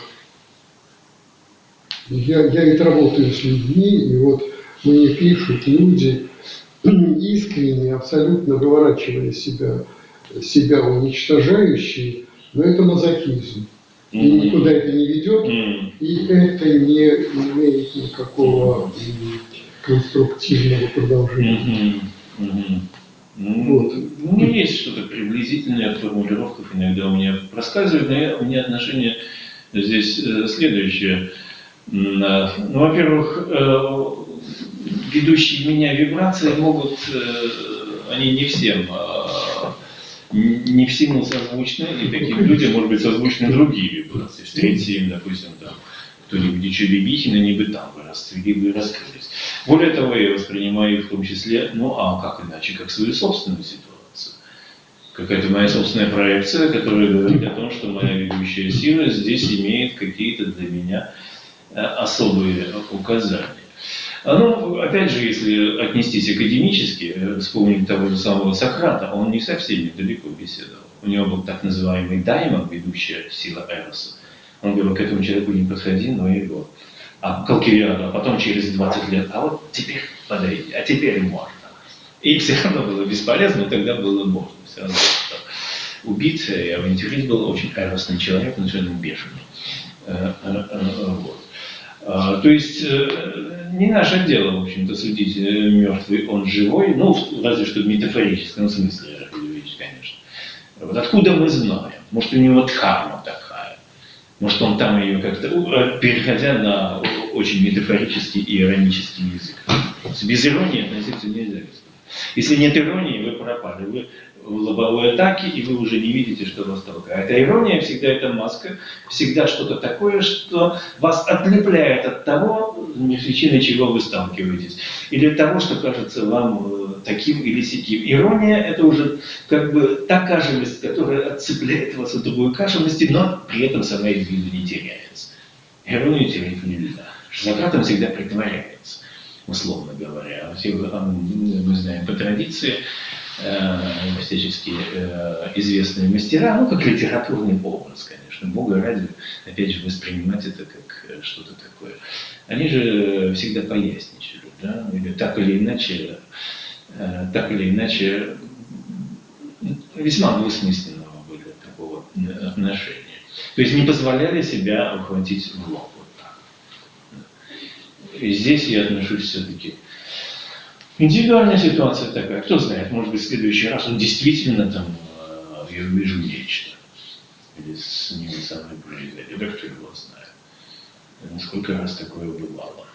Я, я ведь работаю с людьми, и вот мне пишут люди, искренне, абсолютно выворачивая себя, себя уничтожающие, но это мазохизм. И mm-hmm. никуда это не ведет, mm-hmm. и это не имеет никакого конструктивного продолжения. Mm-hmm. Mm-hmm. Вот. Ну, есть что-то приблизительное от формулировках, иногда у меня проскальзывает, но я, у меня отношение здесь э, следующее. Ну, во-первых, э, ведущие меня вибрации могут, э, они не всем, э, не всему созвучны, и таким людям, может быть, созвучны другие вибрации. Встретите им, допустим, там, кто-нибудь еще Бибихина, не бы там бы расцвели бы и раскрылись. Более того, я воспринимаю их в том числе, ну а как иначе, как свою собственную ситуацию. Какая-то моя собственная проекция, которая говорит о том, что моя ведущая сила здесь имеет какие-то для меня особые указания. Ну, опять же, если отнестись академически, вспомнить того же самого Сократа, он не со всеми далеко беседовал. У него был так называемый даймон, ведущая сила Эроса. Он говорил, к этому человеку не подходи, но его. А к Алкивиаду, а потом через двадцать лет, а вот теперь подойди, а теперь можно. И все равно было бесполезно, но тогда было можно. Все равно убийца и авантюрист был очень эросный человек, но совершенно бешеный. Вот. То есть не наше дело, в общем-то, судить, мертвый он живой, ну, разве что в метафорическом смысле, конечно. Вот откуда мы знаем? Может, у него дхарма такая. Может, он там ее как-то, переходя на очень метафорический и иронический язык. Без иронии относиться нельзя. Если нет иронии, вы пропали. Вы в лобовой атаке, и вы уже не видите, что вас толкает. А ирония всегда это маска, всегда что-то такое, что вас отлепляет от того, не причиной чего вы сталкиваетесь, или от того, что кажется вам таким или сяким. Ирония это уже как бы та кашелесть, которая отцепляет вас от другой кашелести, но при этом сама из виду не теряется. Иронию терять нельзя. Сократом всегда притворяется, условно говоря. Все мы знаем по традиции, всяческие э, известные мастера, ну, как литературный образ, конечно, Бога ради, опять же, воспринимать это как что-то такое. Они же всегда поясничали, да, или так или иначе, э, так или иначе, весьма двусмысленного были такого отношения. То есть не позволяли себя ухватить в лоб. Вот так. И здесь я отношусь все-таки. Индивидуальная ситуация такая. Кто знает, может быть, в следующий раз он действительно там, я увижу нечто. Или с ним со мной произойдет. Да кто его знает. Сколько раз такое бывало.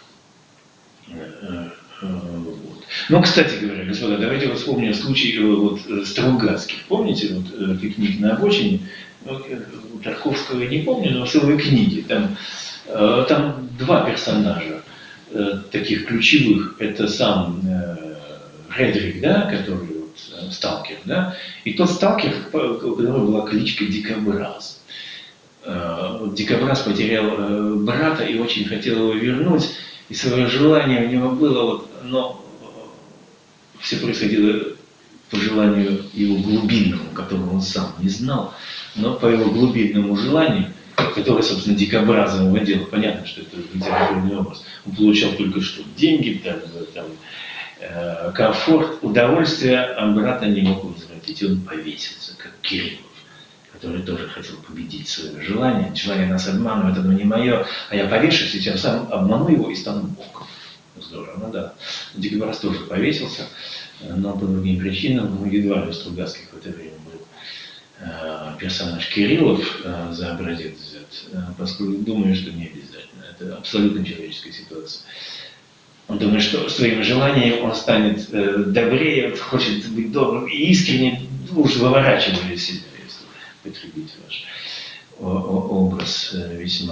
Вот. Ну, кстати говоря, господа, давайте вот вспомним случай вот, Стругацких. Помните, вот пикник на обочине? У Тарковского я не помню, но в своей книге. Там, там два персонажа таких ключевых, это сам э, Редрик, да, который вот, э, сталкер, да, и тот сталкер, у которого была кличка Дикобраз. Э, вот Дикобраз потерял э, брата и очень хотел его вернуть, и свое желание у него было, вот, но все происходило по желанию его глубинному, которого он сам не знал, но по его глубинному желанию, который, собственно, дикобразом его делал. Понятно, что это литературный образ. Он получал только что деньги, там, там, э, комфорт, удовольствие, а брата не мог возвратить. И он повесился, как Кириллов, который тоже хотел победить свое желание. Желание нас обманывает, оно не мое, а я повешусь, и тем самым обману его и стану Богом. Здорово, ну да. Дикобраз тоже повесился, но по другим причинам, ну, едва ли у Стругацких в это время был персонаж Кириллов за образец взят, поскольку думаю, что не обязательно. Это абсолютно человеческая ситуация. Он думает, что своим желанием он станет добрее, хочет быть добрым и искренне уж выворачивает себя, если потребить ваш образ весьма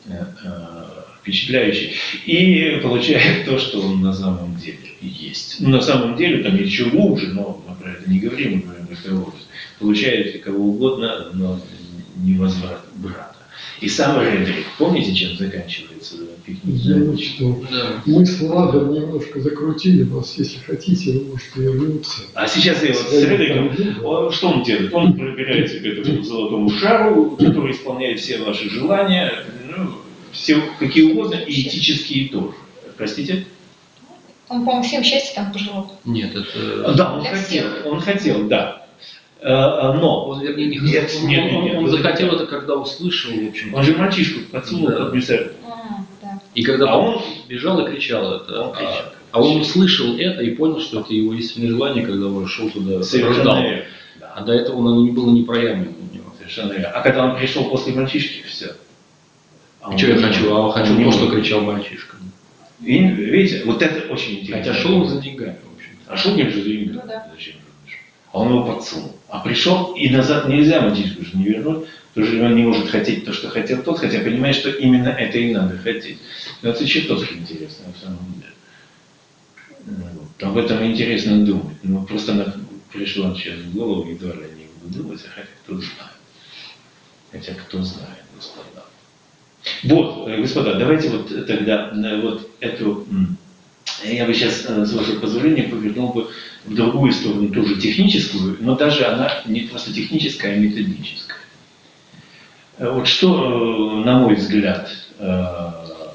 впечатляющий, и получает то, что он на самом деле есть. Ну, на самом деле, там еще глубже, но мы про это не говорим, мы говорим про образ. Получает кого угодно, но не возврат брата. И сам Редрик, помните, чем заканчивается пикник? Я что Да. мы с Владом немножко закрутили вас, если хотите, вы можете вернуться. А сейчас я вот с Редриком, он, что он делает? Он пробирается к этому золотому шару, который исполняет все ваши желания, ну, все какие угодно, и этические тоже. Простите? Он, по-моему, всем счастья там пожелал. Нет, это... Да, он Для хотел, всех. он хотел, да. Э, Но Он, вернее, не Нет, хотел. нет, он, нет, он нет. захотел это, когда услышал, в общем. он же мальчишку подсунул Да. к комиссару. А, да. И когда А он он- бежал и кричал это. Он кричал. А, а он услышал это и понял, что это его истинное желание, когда он шел туда, Совершенно рождал. верно. Да, А до этого оно не было не проявлено у него. совершенно верно. А когда он пришел после мальчишки, все. А И что я хочу? А я хочу не то, что мог. кричал мальчишка. И, видите, вот это очень интересно. Хотя шел он за деньгами, в общем. А шел не за деньги? Ну да. Зачем же? А он его подсунул. А пришел, и назад нельзя мальчишку же не вернуть, потому что он не может хотеть то, что хотел тот, хотя понимает, что именно это и надо хотеть. Но это чертовски интересно, на самом деле. Ну, об этом интересно думать. Ну, просто она пришла сейчас в голову, едва ли не буду думать, а хотя кто знает. Хотя кто знает, господа. Вот, э, господа, давайте вот тогда э, вот эту, м, я бы сейчас, э, с вашего позволения, повернул бы в другую сторону, тоже техническую, но даже она не просто техническая, а методическая. Э, Вот что, э, на мой взгляд, э,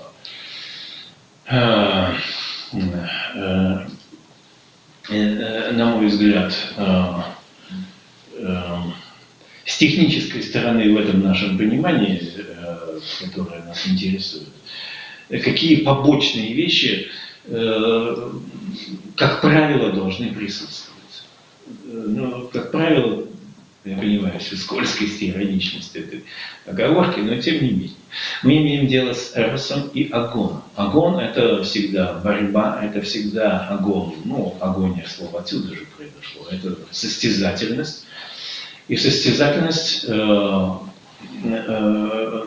э, э, э, на мой взгляд, э, э, с технической стороны в этом нашем понимании, э, которое нас интересует, э, какие побочные вещи, э, как правило, должны присутствовать. Э, Ну, как правило, я понимаю всю скользкость и ироничность этой оговорки, но тем не менее. Мы имеем дело с эросом и агоном. Агон – это всегда борьба, это всегда агон. Ну, агония, слово отсюда же произошло. Это состязательность. И состязательность э, э,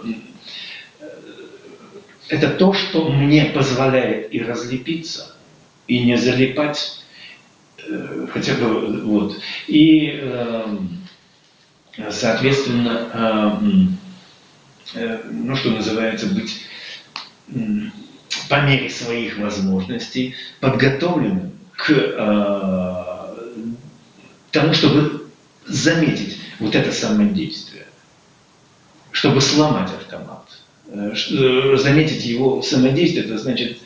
это то, что мне позволяет и разлепиться, и не залипать, э, хотя бы вот. И, э, соответственно, э, э, ну, что называется, быть э, по мере своих возможностей подготовленным к э, тому, чтобы заметить вот это самодействие, чтобы сломать автомат. Заметить его самодействие, это значит,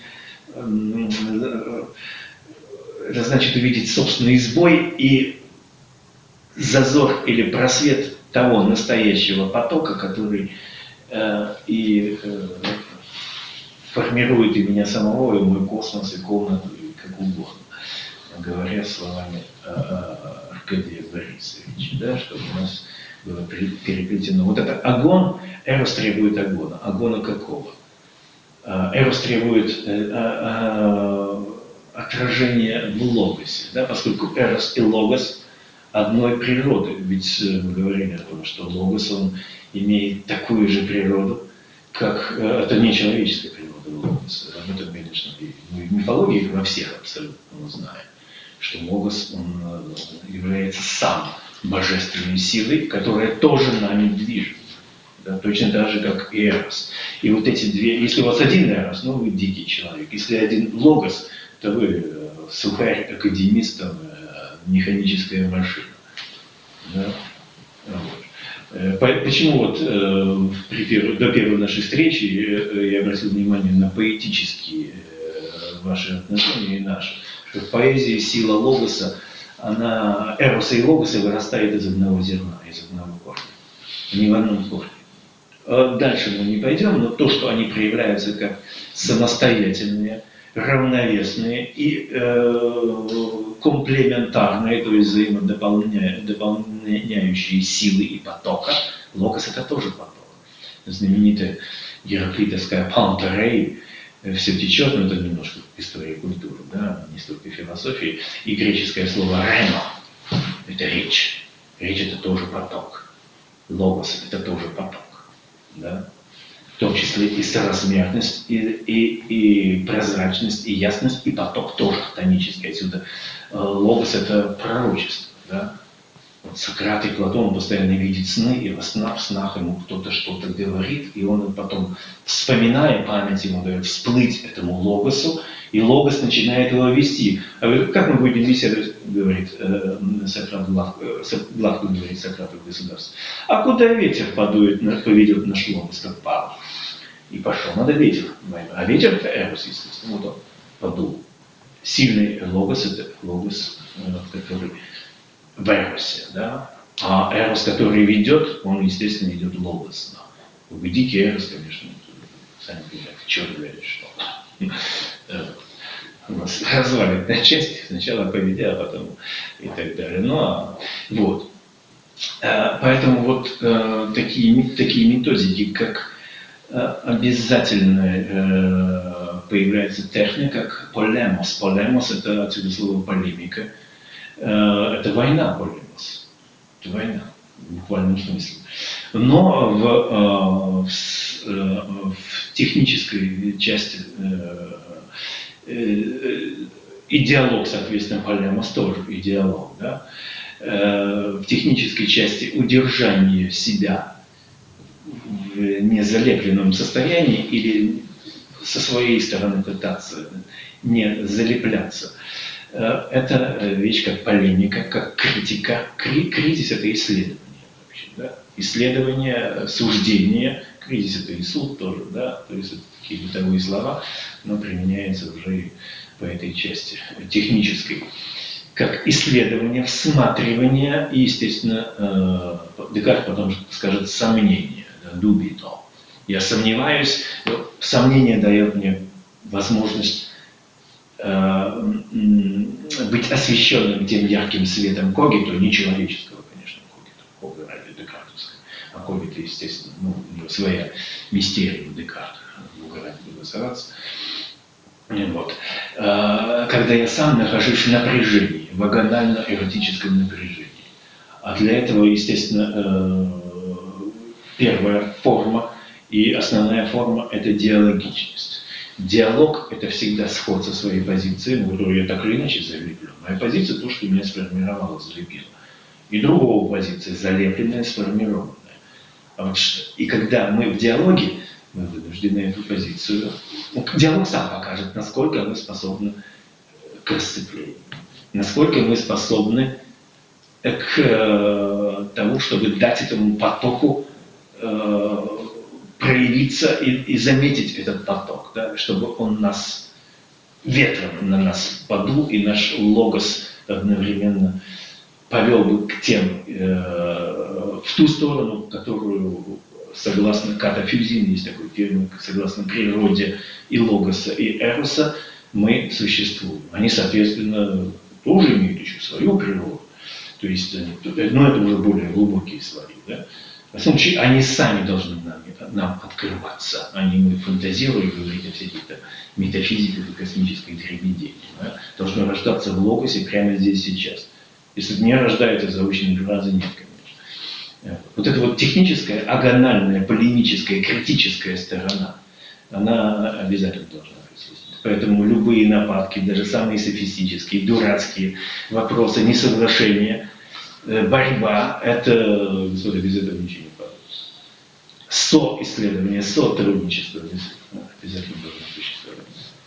это значит увидеть собственный сбой и зазор или просвет того настоящего потока, который э, и э, формирует и меня самого, и мой космос, и комнату, и как угодно, говоря словами э, Аркадия Борисовича, да, чтобы у нас было переплетено. Вот это агон, эрос требует агона. Агона какого? Эрос требует э, э, отражения в логосе, да, поскольку эрос и логос одной природы. Ведь мы говорили о том, что логос, он имеет такую же природу, как... Это не человеческая природа логоса. Об этом, конечно, и в мифологии во всех абсолютно мы знаем, что логос, он является сам божественной силой, которая тоже нами движет. Да, точно так же, как и эрос. И вот эти две... Если у вас один эрос, ну вы дикий человек. Если один логос, то вы сухарь, академист, там, механическая машина. Да? Вот. Почему вот э, при первой, до первой нашей встречи э, я обратил внимание на поэтические э, ваши отношения и наши, что в поэзии сила логоса, она, эроса и логоса вырастает из одного зерна, из одного корня, не в одном корне. Дальше мы не пойдем, но то, что они проявляются как самостоятельные, равновесные и э, комплементарные, то есть взаимодополняющие дополняющие силы и потока. Логос – это тоже поток. Знаменитая гераклитовская пантерей, все течет, но это немножко история культуры, да, не столько философии. И греческое слово «рено» – это речь. Речь – это тоже поток. Логос – это тоже поток. Да? том числе и соразмерность, и, и, и прозрачность, и ясность, и поток тоже тонический. Отсюда логос — это пророчество. Да? Вот Сократ и Платон постоянно видят сны, и во снах, в снах ему кто-то что-то говорит, и он потом, вспоминая память, ему дает всплыть этому логосу, и логос начинает его вести. А вы, как мы будем беседовать, говорит э, Сократ, Главку говорит Сократу в государстве. А куда ветер подует, поведет наш логос, как парус? И пошел, надо ветер. А ветер — это Эрос, естественно, вот он подул. Сильный логос — это логос, который в Эросе, да? А Эрос, который ведет, он, естественно, ведет логосно. Дикий Эрос, конечно, сами понимаете, черт говорит, что у нас развалит на части, сначала поведя, а потом и так далее. Ну, а, вот. Поэтому вот э, такие, такие методики, как э, обязательно э, появляется техника, как полемос. Полемос — это отсюда слово полемика. Э, это война, полемос. Это война, в буквальном смысле. Но в, э, в, э, в технической части э, э, и диалог, соответственно, полемос тоже и диалог, да? В технической части удержание себя в незалепленном состоянии или со своей стороны пытаться не залепляться. Это вещь как полемика, как критика. Кризис — это исследование. Вообще, да? Исследование, суждение. Кризис — это и суд тоже. Да? То есть это такие бытовые слова, но применяются уже и по этой части технической. Как исследование, всматривание и, естественно, Декарт потом скажет сомнение, дубито. Я сомневаюсь, сомнение дает мне возможность э, быть освещенным тем ярким светом когито, не человеческого, конечно, когито, кога ради декартовского, а когито, естественно, ну, у него своя мистерия у Декарта, Бога ради согласоваться. Вот. Когда я сам нахожусь в напряжении, в агонально-эротическом напряжении. А для этого, естественно, первая форма и основная форма – это диалогичность. Диалог – это всегда сход со своей позицией, в которую я так или иначе залеплю. Моя позиция – то, что меня сформировало, залепило. И другого позиция – залепленная, сформированная. А вот что, и когда мы в диалоге, мы вынуждены эту позицию. Диалог сам покажет, насколько мы способны к расцеплению, насколько мы способны к э, тому, чтобы дать этому потоку э, проявиться и, и заметить этот поток, да, чтобы он нас ветром на нас подул, и наш логос одновременно повел бы к тем, э, в ту сторону, которую, согласно катафизин, есть такой термин, согласно природе и логоса, и эроса, мы существуем. Они, соответственно, тоже имеют еще свою природу. То есть, но это уже более глубокие слои. Да? В случае, они сами должны нам, нам открываться, а не мы фантазируем, говорить о всяких метафизиках и космической дребедени. Да? Должно рождаться в логосе прямо здесь сейчас. Если не рождается заученной фразы, нет, конечно. Вот эта вот техническая, агональная, полемическая, критическая сторона, она обязательно должна присутствовать. Поэтому любые нападки, даже самые софистические, дурацкие вопросы, несоглашения, борьба, это, господа, без этого ничего не получится. Со-исследование, сотрудничество обязательно должно существовать.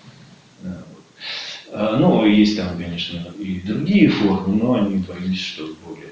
Ну, есть там, конечно, и другие формы, но они, боюсь, что более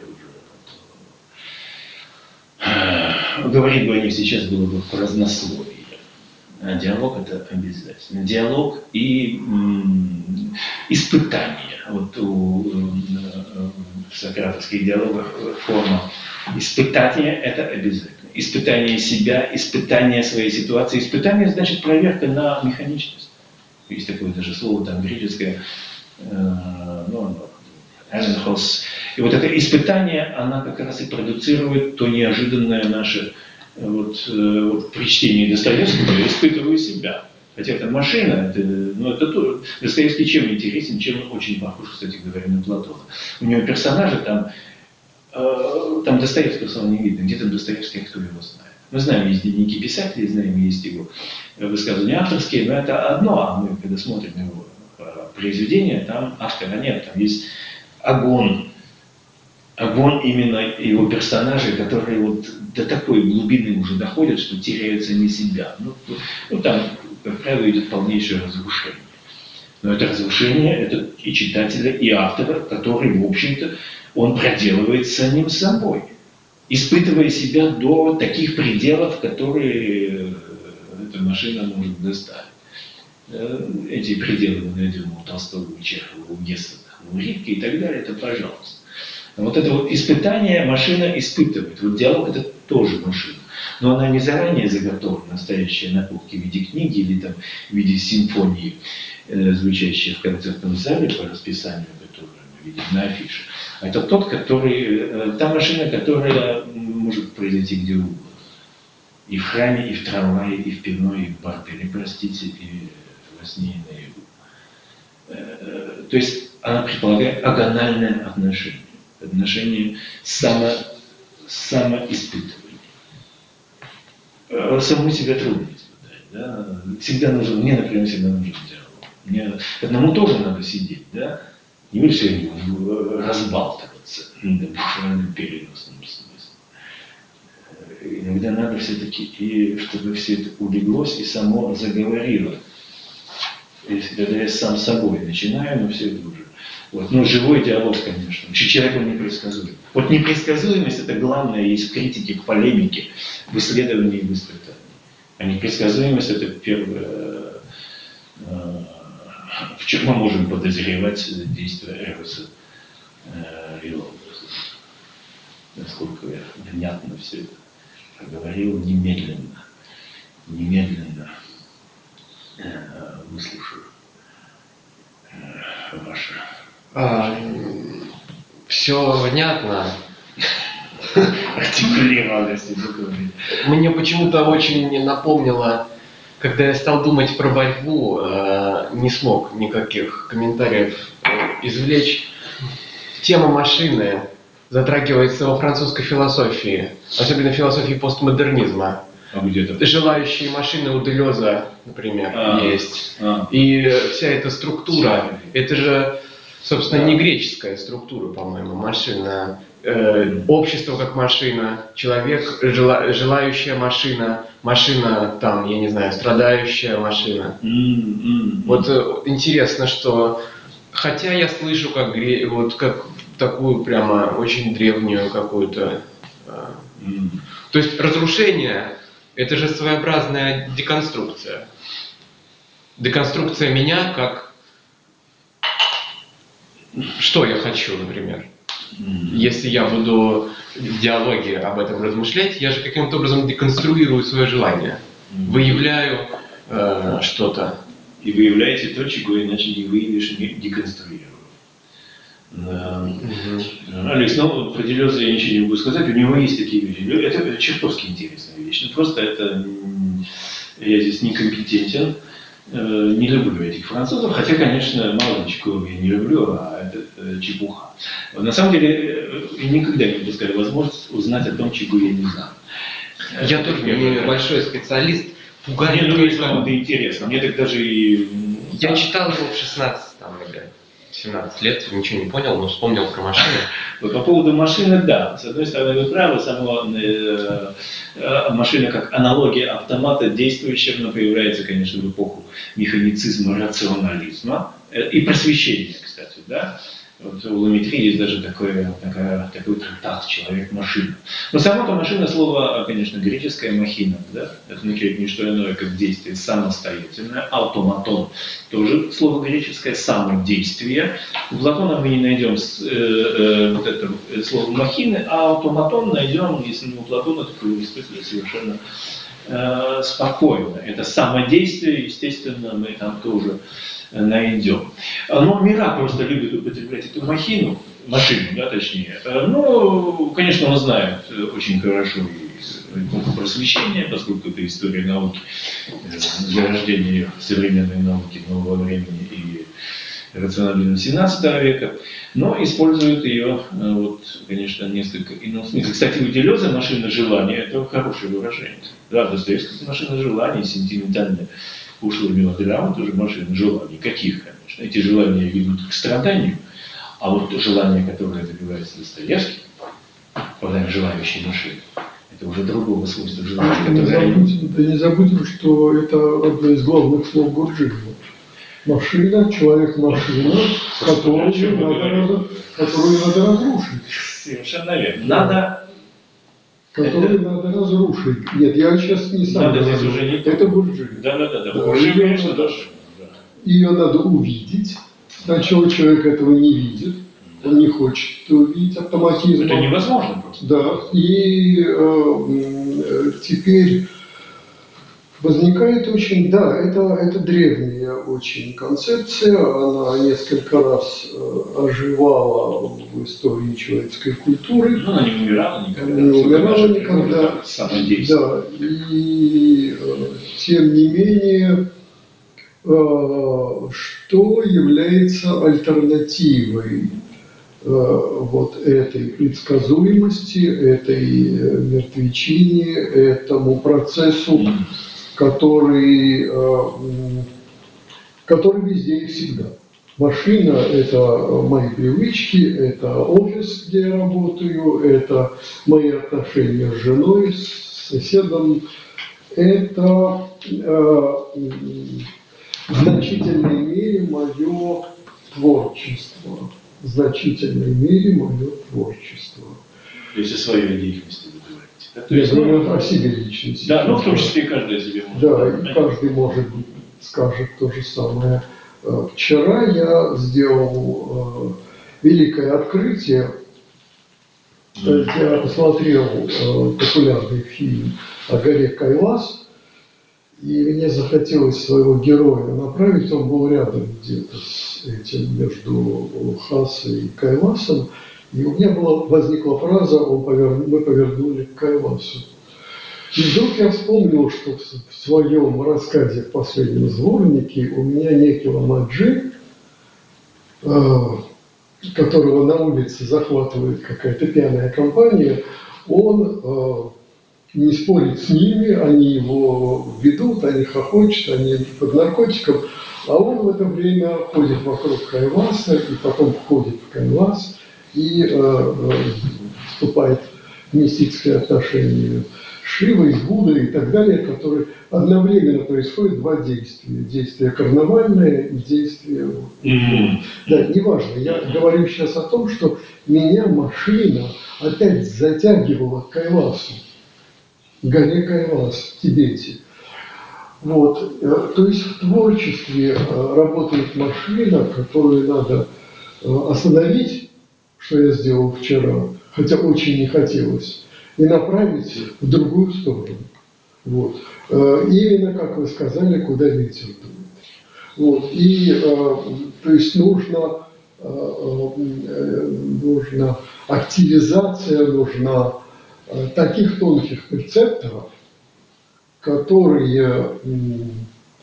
уже... Говорить бы о них сейчас было бы празднословие. А диалог — это обязательно. Диалог и м, испытание. Вот у, в сократовских диалогах форма испытания — это обязательно. Испытание себя, испытание своей ситуации. Испытание значит проверка на механичность. Есть такое даже слово там греческое, э, ну, Эзенхос. И вот это испытание, она как раз и продуцирует то неожиданное наше. Вот, вот при чтении Достоевского я испытываю себя. Хотя это машина, это, ну, это то, Достоевский чем интересен, чем очень похож, кстати говоря, на Платона. У него персонажи там, э, там Достоевского самого не видно, где там Достоевский, кто его знает. Мы знаем, есть дневники писателей, знаем, есть его высказывания авторские, но это одно, а мы, когда смотрим его произведения, там автора нет, там есть огонь, огонь именно его персонажей, которые вот до такой глубины уже доходят, что теряются не себя. Ну, ну там, как правило, идет полнейшее разрушение. Но это разрушение, это и читателя, и автора, который, в общем-то, он проделывает с самим собой, испытывая себя до таких пределов, которые эта машина может доставить. Эти пределы мы найдем у Толстого, у Чехова, у Гессена, у Ритке и так далее, это пожалуйста. Вот это вот испытание машина испытывает. Вот диалог это тоже машина. Но она не заранее заготовлена, стоящая на полке в виде книги или там в виде симфонии, э, звучащей в концертном зале по расписанию, которое мы видим на афише. А это тот, который, э, та машина, которая может произойти где угодно. И в храме, и в трамвае, и в пивной, и в борделе, простите, и во сне, и наяву. Э, то есть она предполагает агональное отношение. Отношение само, самоиспытывания. Самому себя трудно испытать. Да? Всегда нужен, мне, например, всегда нужен диалог. Мне одному тоже надо сидеть, да? Не больше разбалтываться, да, в буквальном переносном смысле. Иногда надо все-таки, и чтобы все это улеглось и само заговорило. Если когда я сам собой начинаю, но все это уже. Вот. Ну, живой диалог, конечно. Человек он непредсказуем. Вот непредсказуемость это главное есть в критике, в полемике, в исследовании и в испытании. А непредсказуемость это первое, в чем мы можем подозревать действия Эроса и Логоса. Насколько я внятно все это проговорил, немедленно, немедленно выслушаю ваше. А, все понятно. Артикулированность. Мне почему-то очень напомнило, когда я стал думать про борьбу, э, не смог никаких комментариев извлечь. Тема машины затрагивается во французской философии, особенно в философии постмодернизма. А где-то? Желающие машины у Делеза, например, а, есть. А. И вся эта структура, это же, собственно, не греческая структура, по-моему, машина. Э, общество как машина, человек, жела, желающая машина, машина, там, я не знаю, страдающая машина. Mm-hmm. Вот э, интересно, что, хотя я слышу как, гре, вот, как такую прямо очень древнюю какую-то... Э, mm. То есть разрушение – это же своеобразная деконструкция. Деконструкция меня как... Что я хочу, например? Если я буду в диалоге об этом размышлять, я же каким-то образом деконструирую свое желание, выявляю э, что-то. И выявляете то, чего иначе не выявишь, не деконструируя. Да. Угу. Алекс, ну про Делеза я ничего не могу сказать, у него есть такие вещи. Это, это чертовски интересная вещь. Ну, просто это я здесь некомпетентен. Не люблю этих французов, хотя, конечно, мало чего я не люблю, а это чепуха. На самом деле, никогда не упускали возможность узнать о том, чего я не знаю. Я тоже не большой специалист. Мне думаю, это интересно. Мне так даже и... Я читал его в шестнадцать, там, или семнадцать лет, ничего не понял, но вспомнил про машины. Вот по поводу машины, да. С одной стороны, вы правы, сама э, э, машина как аналогия автомата действующая, она появляется, конечно, в эпоху механицизма, рационализма э, и просвещения, кстати, да. Вот у Ламетри есть даже такой, такая, такой трактат «Человек-машина». Но сама-то машина, слово, конечно, греческое «махина», да? Это означает не что иное, как действие самостоятельное. «Автоматон» тоже слово греческое «самодействие». У Платона мы не найдем э, э, вот это слово «махины», а «автоматон» найдем, если не у Платона, то в Аристотеле совершенно э, спокойно. Это самодействие, естественно, мы там тоже найдем. Но Мира просто любит употреблять эту махину, машину, да, точнее. Ну, конечно, он знает очень хорошо и эпоху просвещения, поскольку это история науки, зарождение современной науки нового времени и рационализм семнадцатого века, но используют ее, вот, конечно, несколько ином смысле. Кстати, у Делеза «Машина желания» — это хорошее выражение. Да, Достоевский — «Машина желаний», сентиментальная ушлая мелодрама, тоже «Машина желаний». Каких, конечно. Эти желания ведут к страданию, а вот желание, которое добивается Достоевский, подаем желающей машины, это уже другого свойства желания, Не которое... забудем, да не забудем, что это одно из главных слов Гурджиева. Машина, человек-машина, которую надо, которую надо разрушить. Совершенно верно. Надо... Которую Это... надо разрушить. Нет, я сейчас не сам Надо говорю. здесь уже не... Это Гурджиев. Да, да, да. да. Да, Гурджиев, ее конечно, надо- даже. Ее надо увидеть. Сначала человек этого не видит. Он не хочет это увидеть автоматизмом. Это невозможно просто. Да, и э, м, теперь возникает очень, да, это, это древняя очень концепция, она несколько раз э, оживала в истории человеческой культуры. Ну, она не умирала никогда. Не умирала Даже никогда. природа самодействие. Да, и э, тем не менее, э, что является альтернативой э, вот этой предсказуемости, этой э, мертвечине, этому процессу, Мгм. который, э, м, который везде и всегда. Машина – это мои привычки, это офис, где я работаю, это мои отношения с женой, с соседом. Это э, м, в значительной мере мое творчество. В значительной мере мое творчество. То есть о своей деятельности вы говорите. Да? То Я есть, ну, говорю о себе лично. да, ну в том числе каждый о себе может. Да, и понимать. каждый, может быть, скажет то же самое. Э, Вчера я сделал э, великое открытие. Э, Я посмотрел э, популярный фильм о горе Кайлас, и мне захотелось своего героя направить. Он был рядом где-то с этим, между Хасой и Кайласом. И у меня была, возникла фраза, он повер... мы повернули к Кайласу. И вдруг я вспомнил, что в в своем рассказе в последнем сборнике у меня некий Маджи, э, которого на улице захватывает какая-то пьяная компания, он э, не спорит с ними, они его ведут, они хохочут, они под наркотиком, а он в это время ходит вокруг Кайласа и потом входит в Кайлас и э, э, вступает в мистические отношения с Шивой, с Буддой и так далее, которые одновременно происходят два действия. Действие карнавальное и действие... Мгм. Да, неважно. Я говорю сейчас о том, что меня машина опять затягивала к Кайласу, к горе Кайлас в Тибете. Вот. Э, То есть в творчестве э, работает машина, которую надо э, остановить, что я сделал вчера, хотя очень не хотелось, и направить в другую сторону. Вот. Э, Именно, как вы сказали, куда ветер дует. Вот. И э, то есть нужно, э, э, нужна активизация, нужна э, таких тонких рецепторов, которые м,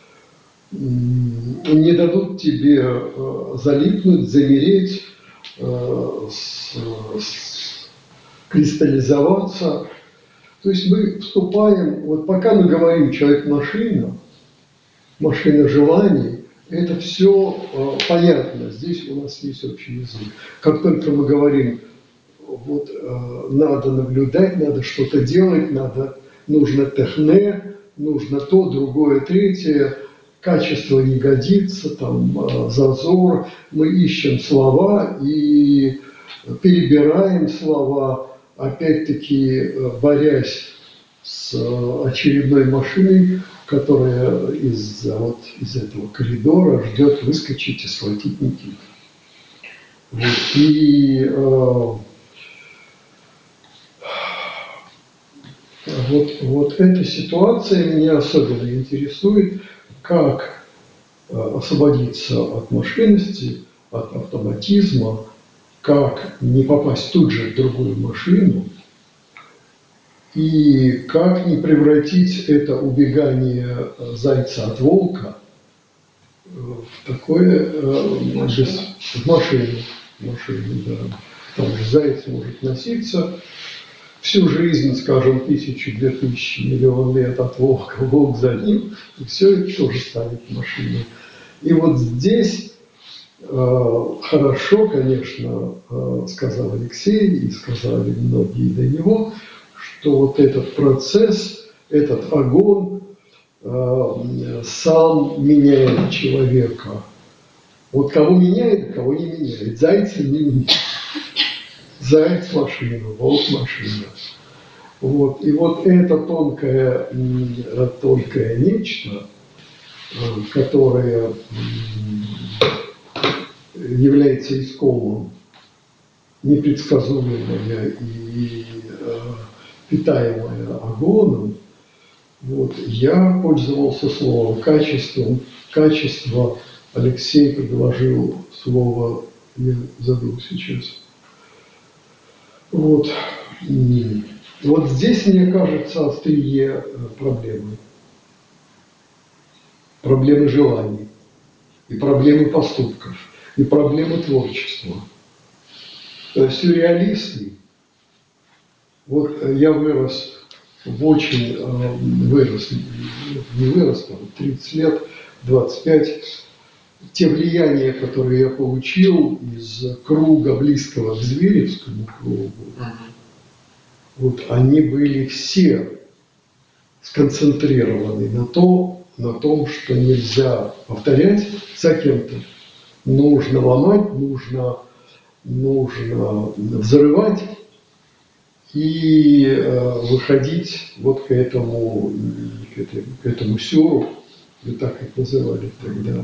м, не дадут тебе э, залипнуть, замереть, э, с- с- кристаллизоваться. То есть мы вступаем, вот пока мы говорим «человек-машина», «машина желаний», это все понятно, здесь у нас есть общий язык. Как только мы говорим, вот э, надо наблюдать, надо что-то делать, надо, нужно техне, нужно то, другое, третье, качество не годится, там э, зазор, мы ищем слова и перебираем слова, опять-таки э, борясь с э, очередной машиной, которая из, вот, из этого коридора ждет выскочить и схватить Никиту. Вот. И э, вот, вот эта ситуация меня особенно интересует, как э, освободиться от машинности, от автоматизма, как не попасть тут же в другую машину, и как не превратить это убегание зайца от волка в такое, э, без, в машину, в машину, да. Там же заяц может носиться всю жизнь, скажем, тысячу, две тысячи, миллион лет от волка, волк за ним, и все это тоже станет машиной. И вот здесь э, хорошо, конечно, э, сказал Алексей, и сказали многие до него, что вот этот процесс, этот огонь э, сам меняет человека. Вот кого меняет, а кого не меняет. Зайца не меняет. Заяц машина, волк машина. Вот. И вот это тонкое, тонкое нечто, которое является искомым, непредсказуемое и питаемое огоном, вот, я пользовался словом качеством. Качество Алексей предложил слово, я забыл сейчас. Вот. И вот здесь, мне кажется, острие проблемы. Проблемы желаний, и проблемы поступков, и проблемы творчества. Сюрреалисты. Вот я вырос в очень, вырос, не вырос, там, тридцать лет, двадцать пять. Те влияния, которые я получил из круга близкого к Зверевскому кругу, uh-huh. вот они были все сконцентрированы на том, на том, что нельзя повторять за кем-то. Нужно ломать, нужно, нужно взрывать и э, выходить вот к этому, к этому, к этому сюру, мы так их называли тогда.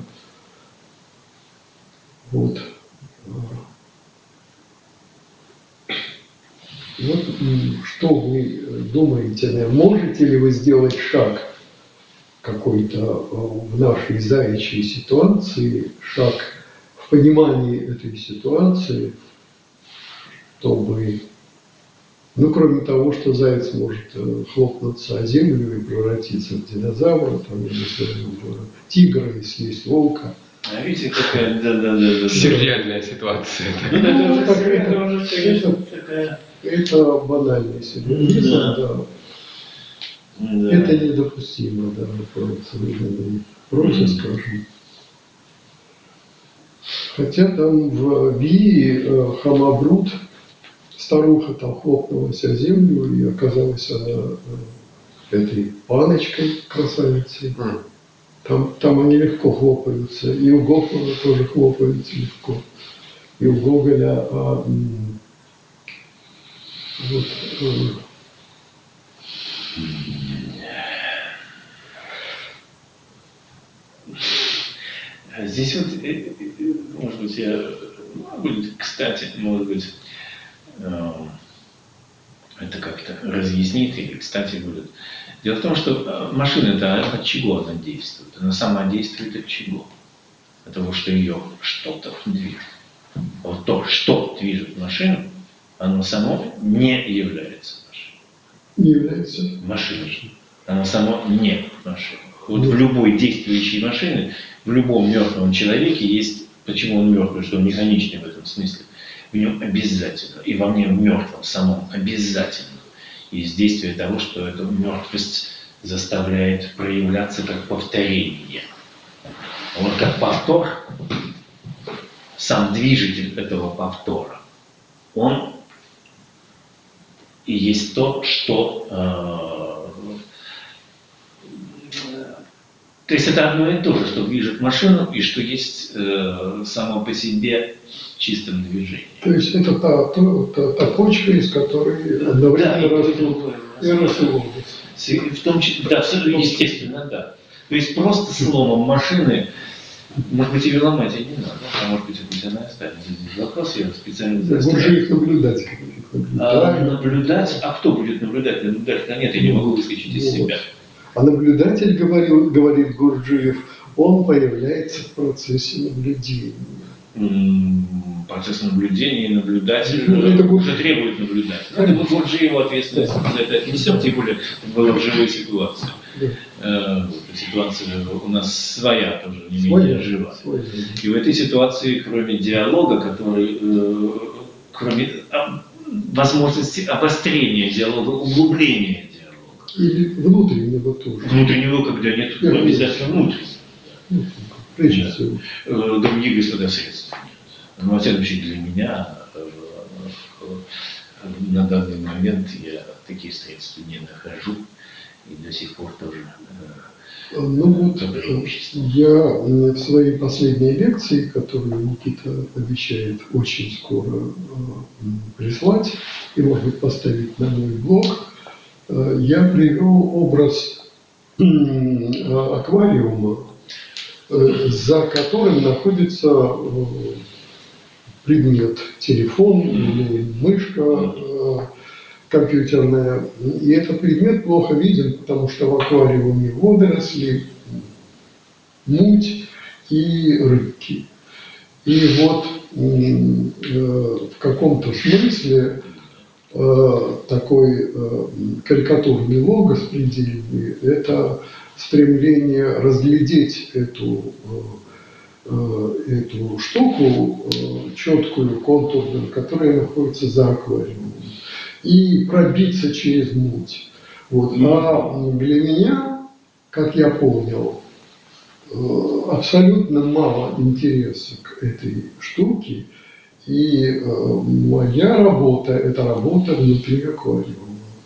Вот. Вот что вы думаете, можете ли вы сделать шаг какой-то в нашей заячьей ситуации, шаг в понимании этой ситуации, чтобы, ну, кроме того, что заяц может хлопнуться о землю и превратиться в динозавра, там, если в тигра и съесть волка. А видите, какая, да, да, да, да. Сюрреальная ситуация. Ну, это уже, это, это уже, конечно, такая... Это банальный сюрреализм, да. Да. Да. Это недопустимо, да, в современной прозе, скажем. Хотя там в Вии Хамабрут, старуха там хлопнулась о землю, и оказалась она этой паночкой красавицей. Там, там они легко хлопаются. И у Гофмана тоже хлопаются легко. И у Гоголя а, вот, а, здесь вот, может быть, я, будет, кстати, может быть, это как-то разъяснит или, кстати, будет. Дело в том, что машина-то от чего она действует? Она сама действует от чего? От того, что ее что-то движет. Вот то, что движет машину, оно само не является машиной. Не является машиной. Оно само не машина. Вот в любой действующей машине, в любом мертвом человеке есть, почему он мертвый, что он механичный в этом смысле, в нем обязательно, и во мне в мертвом самом обязательно есть действие того, что эта мертвость заставляет проявляться как повторение. Вот как повтор, сам движитель этого повтора, он и есть то, что... Э, то есть это одно и то же, что движет машину и что есть э, само по себе чистым движением. То есть это та, та, та, та почва, из которой одновременно да, растут и развиваются. В том числе, да, естественно, да. То есть просто сломом машины, может быть, ее ломать и не надо, а может быть, это она останется. Здесь вопрос, я специально заставил. Лучше их наблюдать. А, наблюдать? А кто будет наблюдать? Наблюдать-то нет, я не могу выскочить из себя. А наблюдатель, говорил, говорит Гурджиев, он появляется в процессе наблюдения. м, процесс наблюдения и наблюдатель Ну, это будет- уже требует наблюдателя. Это вот, вот же его ответственность за это отнесем, тем более было в живой ситуации. Да. Э, вот, ситуация у нас своя тоже, не Своя, менее жива. своя. И в этой ситуации, кроме диалога, который, э, кроме а, возможности обострения диалога, углубления диалога, Или внутреннего тоже. внутреннего, когда нет, ну, обязательно внутреннего, Ну, прежде Да. всего. э, других господа средств. Но, во всяком случае, для меня э, э, на данный момент я таких средств не нахожу и до сих пор тоже э, Ну вот, Доброе э, общество. я э, в своей последней лекции, которую Никита обещает очень скоро э, м, прислать и, может быть, поставить на мой блог, э, я привел образ м, э, аквариума, э, за которым находится э, предмет телефон или мышка э, компьютерная. И этот предмет плохо виден, потому что в аквариуме водоросли, муть и рыбки. И вот м, э, в каком-то смысле э, такой э, карикатурный логос предельный – это стремление разглядеть эту, э, э, эту штуку э, четкую, контурную, которая находится за аквариумом, и пробиться через муть. Вот. А для меня, как я понял, э, абсолютно мало интереса к этой штуке, и э, моя работа – это работа внутри аквариума.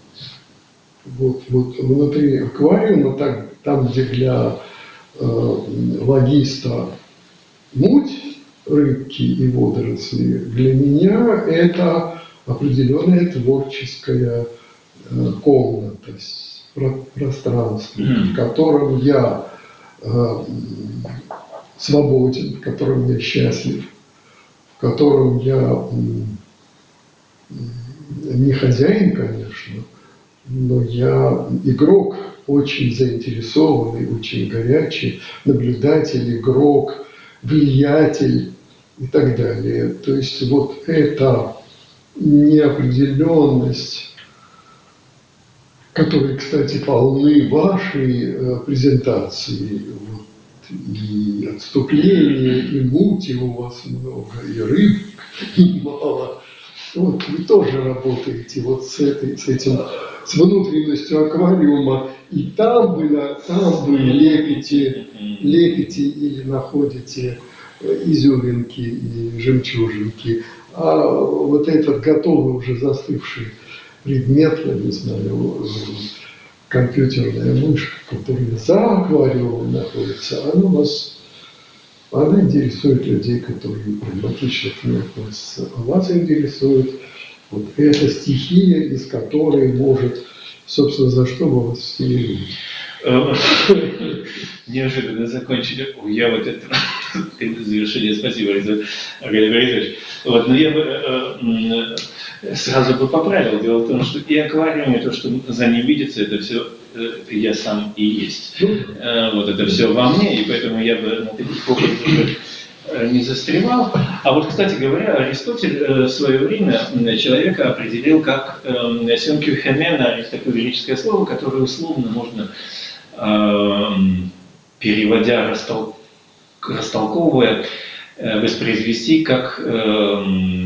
Вот, вот внутри аквариума, так, там, где для э, логиста муть, рыбки и водоросли, для меня это определенная творческая э, комната, с- про- пространство, в котором я э, свободен, в котором я счастлив, в котором я м, не хозяин, конечно, но я игрок, очень заинтересованный, очень горячий, наблюдатель, игрок, влиятель и так далее. То есть вот эта неопределенность, которой, кстати, полны ваши э, презентации, вот, и отступления, и мути у вас много, и рыб мало. Вот вы тоже работаете вот с, этой, с этим, с внутренностью аквариума, и там вы, на- там вы лепите, лепите или находите э, изюминки и жемчужинки. А вот этот готовый уже застывший предмет, я не знаю, э, компьютерная мышка, которая за аквариумом находится, она вас она интересует людей, которые прагматично к ней относятся. А вас интересует вот эта стихия, из которой может, собственно, за что вы вас вселили. Неожиданно закончили. Я вот это завершение, спасибо, Аркадий Борисович. Вот, но я бы э, э, сразу бы поправил. Дело в том, что и аквариум, и то, что за ним видится, это все э, я сам и есть. Э, вот это все во мне, и поэтому я бы на таких образах э, не застревал. А вот, кстати говоря, Аристотель э, в свое время человека определил как э, сенкюхемена, есть такое греческое слово, которое условно можно, э, переводя, растол... растолковывая, э, воспроизвести как э,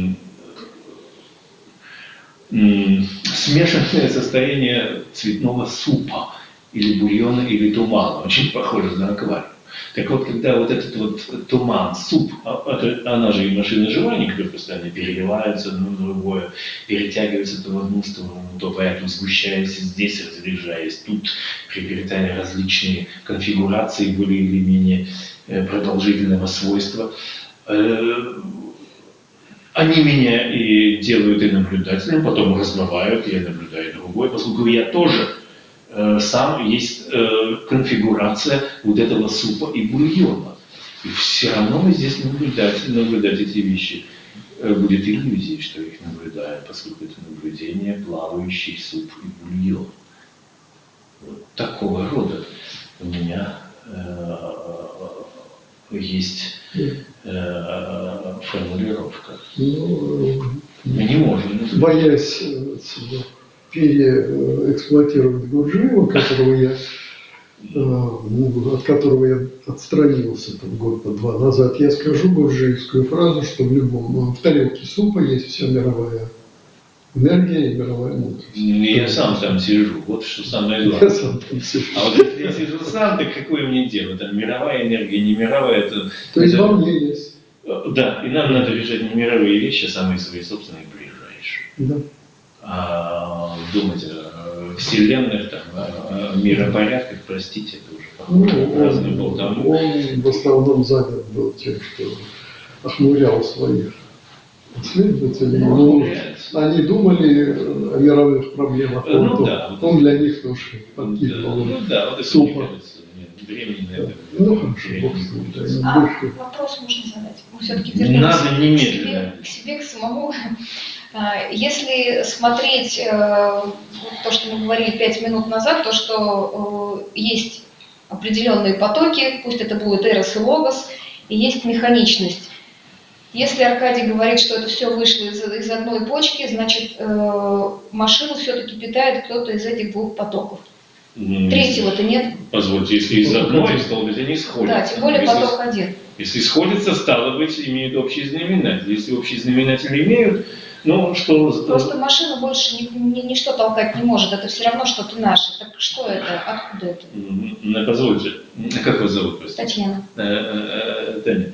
э, смешанное состояние цветного супа или бульона или тумана, очень похоже на аквариум. Так вот, когда вот этот вот туман, суп, она же и машина жевания, которые постоянно переливаются одно в другое, перетягиваются то в одну сторону, то поэтому сгущаясь здесь, разряжаясь тут, приобретая различные конфигурации более или менее продолжительного свойства. Они меня и делают и наблюдателем, потом размывают, я наблюдаю другой, поскольку я тоже сам есть э, конфигурация вот этого супа и бульона. И все равно мы здесь наблюдать, наблюдать эти вещи э, будет иллюзией, что их наблюдаю, поскольку это наблюдение плавающий суп и бульон. Вот такого рода у меня э, есть э, формулировка. Ну, Мы не можем. боясь э, переэксплуатировать Гурджиева, которого я, э, ну, от которого я отстранился там, год-два два назад, я скажу гурджиевскую фразу, что в любом в тарелке супа есть вся мировая энергия и мировая мудрость. Я сам там сижу, вот что самое Я главное. сам там сижу. А вот если я сижу сам, так какое мне дело? Там мировая энергия, не мировая, это... То есть это- во мне есть. Да, и нам надо решать не мировые вещи, а самые свои собственные ближайшие. Да. А думать о вселенных, там, о, о миропорядках, простите, это уже Ну, похоже на разную он, болтовню. он в основном занят был тем, что охмурял своих исследователей. Ну, они думали о мировых проблемах, Ну он, да, вот он для них тоже Да, подкидывал. ну да, вот это Супа. мне кажется, нет, времени на это. Ну хорошо, терять бог не с ним, будет. да, не А больше. вопрос можно задать? Мы все-таки Надо вернемся к немедленно. себе, к себе, к самому. А, Если смотреть э, то, что мы говорили пять минут назад, то, что э, есть определенные потоки, пусть это будет эрос и логос, и есть механичность. Если Аркадий говорит, что это все вышло из, из одной почки, значит, э, машину все-таки питает кто-то из этих двух потоков. М, Третьего-то нет. Позвольте, если из одной, стало быть, они сходятся. Да, тем более Если- поток один. Если сходятся, стало быть, имеют общий знаменатель. Если общий знаменатель имеют, ну что... Просто машина больше ни, ни- ничто толкать не может. Это все равно что-то наше. Так что это? Откуда это? М, м, Позвольте, как вас зовут, простите? Татьяна. Э, э, э, Таня,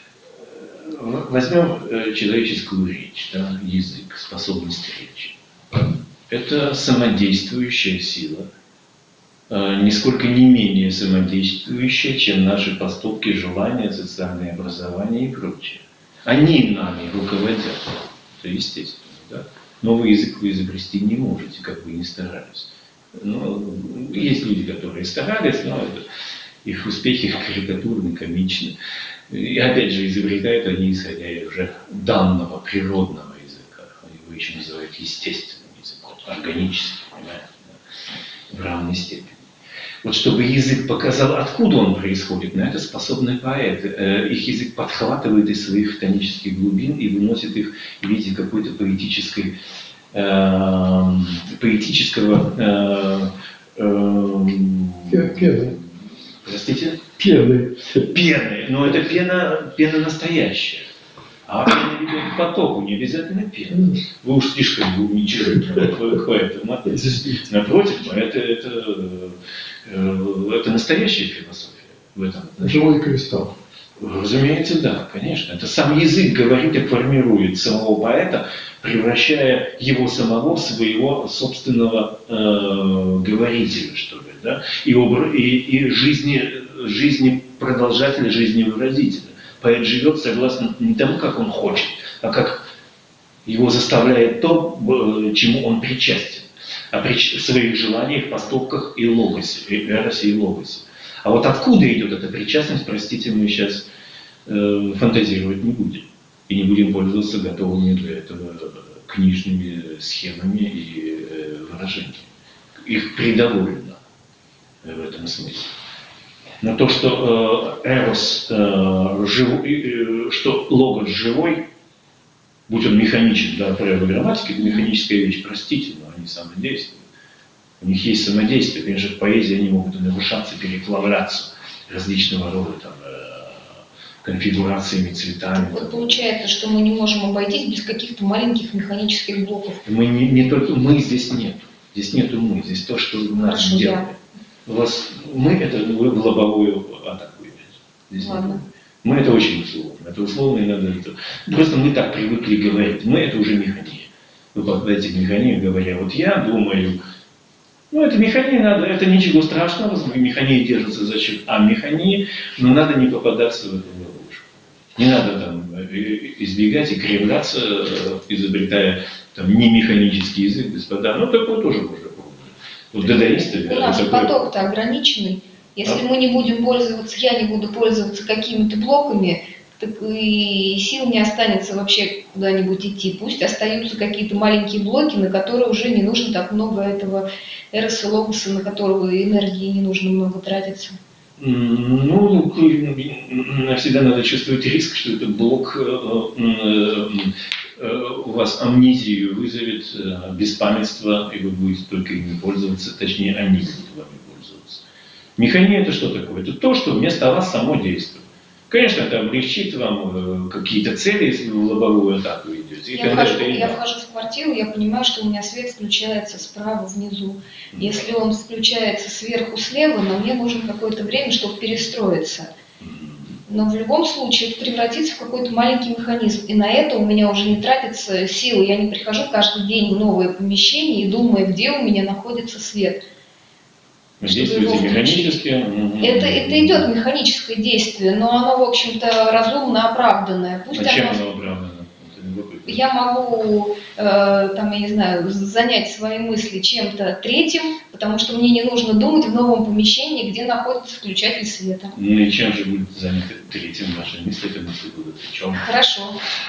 э, возьмем э, человеческую речь, да, язык, способность речи. Это самодействующая сила, э, нисколько не менее самодействующая, чем наши поступки, желания, социальное образование и прочее. Они нами руководят, это естественно, да. Новый язык вы изобрести не можете, как бы ни старались. Ну, есть люди, которые старались, но это, их успехи карикатурны, комичны. И опять же, изобретают они, исходя из уже данного природного языка. Его еще называют естественным языком, органическим, понимаете, да, в равной степени. Вот чтобы язык показал, откуда он происходит, на это способны поэты. Э, Их язык подхватывает из своих хтонических глубин и выносит их в виде какой-то поэтической, э, поэтического... э, э, Пены. Простите? Пены. Пены. Но это пена, пена настоящая. А пена ведет к потоку, не обязательно пена. Вы уж слишком умничаете к поэтам. Напротив, это, это, это настоящая философия в этом отношении. Живой кристалл. Разумеется, да, конечно. Это сам язык говорит и формирует самого поэта, превращая его самого в своего собственного э, говорителя, что ли, да? И, обра- и, и жизни, жизни продолжателя, жизневыразителя. Поэт живет согласно не тому, как он хочет, а как его заставляет то, чему он причастен. О прич- своих желаниях, поступках и логосе, и эросе и логосе. А вот откуда идет эта причастность, простите, мы сейчас э, фантазировать не будем. И не будем пользоваться готовыми для этого книжными схемами и э, выражениями. Их предоволено в этом смысле. Но то, что э, эрос, э, жив, э, что логос живой, будь он механичен, да, правила грамматики, это механическая вещь, простите, но они самодействуют. У них есть самодействие, конечно, в поэзии они могут нарушаться, переплавляться различного рода там, э, конфигурациями, цветами. Вот Там. получается, что мы не можем обойтись без каких-то маленьких механических блоков. Мы не, не только мы здесь нет, здесь нету мы, здесь то, что у нас Хорошо, делает. У вас мы это вы в лобовую атаку идете. Здесь Ладно. нет. Мы это очень условно. Это условно и надо это. Просто мы так привыкли говорить. Мы это уже механия. Вы попадаете в механию, говоря, вот я думаю. Ну, это механии надо, это ничего страшного, механии держатся за счет а механии, но надо не попадаться в эту ловушку. Не надо там избегать и кривляться, изобретая там не механический язык, господа. Ну, такое тоже можно пробовать. Вот дадаисты... У нас такое... поток-то ограниченный. Если А? мы не будем пользоваться, я не буду пользоваться какими-то блоками, так и сил не останется вообще куда-нибудь идти. Пусть остаются какие-то маленькие блоки, на которые уже не нужно так много этого эроса, логоса, на которого энергии не нужно много тратиться. Ну, всегда надо чувствовать риск, что этот блок у вас амнезию вызовет, беспамятство, и вы будете только ими пользоваться, точнее, они будут вами пользоваться. Механия – это что такое? Это то, что вместо вас само действует. Конечно, это облегчит вам какие-то цели, если вы в лобовую атаку идете. Я вхожу, я вхожу в квартиру, я понимаю, что у меня свет включается справа, внизу. Если он включается сверху, слева, но мне нужно какое-то время, чтобы перестроиться. Но в любом случае это превратится в какой-то маленький механизм. И на это у меня уже не тратятся силы. Я не прихожу каждый день в новое помещение и думаю, где у меня находится свет. Действуете механически? Это, это идет механическое действие, но оно, в общем-то, разумно оправданное. Пусть а чем оно... оно оправдано? Я могу, э, там, я не знаю, занять свои мысли чем-то третьим, потому что мне не нужно думать в новом помещении, где находится включатель света. Ну и чем же будет занят третьим ваши мысли? Это мысли будут в чем? Хорошо.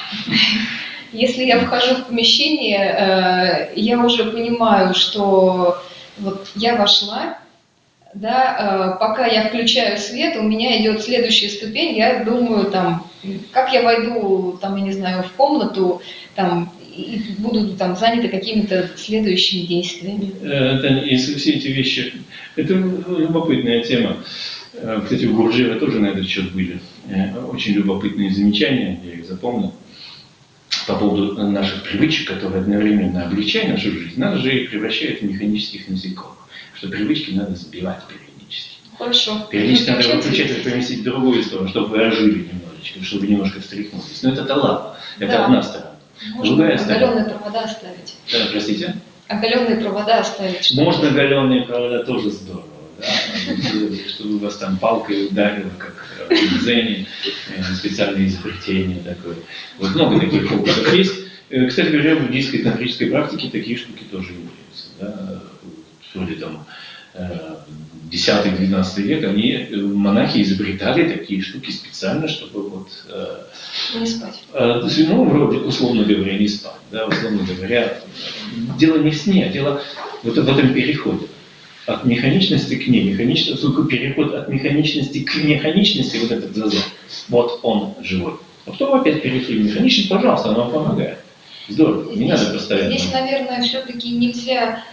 Если я вхожу в помещение, э, я уже понимаю, что вот я вошла, да, э, пока я включаю свет, у меня идет следующая ступень, я думаю, там, как я войду, там, я не знаю, в комнату, там, и буду там заняты какими-то следующими действиями. Это, если все эти вещи, это любопытная тема. Кстати, у Гурджиева тоже на этот счет были очень любопытные замечания, я их запомнил, по поводу наших привычек, которые одновременно облегчают нашу жизнь, нас же и превращают в механических насекомых. Что привычки надо сбивать периодически. Хорошо. Периодически надо выключать и поместить в другую сторону, чтобы вы ожили немножечко, чтобы вы немножко встряхнулись. Но это-то ладно. Это да. одна сторона. Можно другая сторона. Оголенные провода оставить. Да, простите? Оголенные провода оставить. Чтобы... Можно оголенные провода, тоже здорово. Да? Чтобы вас там палкой ударило, как в дзене, специальное изобретение такое. Вот много таких опытов есть. Кстати говоря, в буддийской тантрической практике такие штуки тоже имеются. Да? Вроде там десятый-двенадцатый век, они, монахи, изобретали такие штуки специально, чтобы вот... Не спать. Ну, вроде, условно говоря, не спать. Да, условно говоря, дело не в сне, дело вот в этом переходе. От механичности к немеханичности, только переход от механичности к механичности, вот этот зазор, вот он живой. А потом опять перешли в механичность, пожалуйста, она вам помогает. Здорово, не здесь, надо постоянно. Здесь, наверное, все-таки нельзя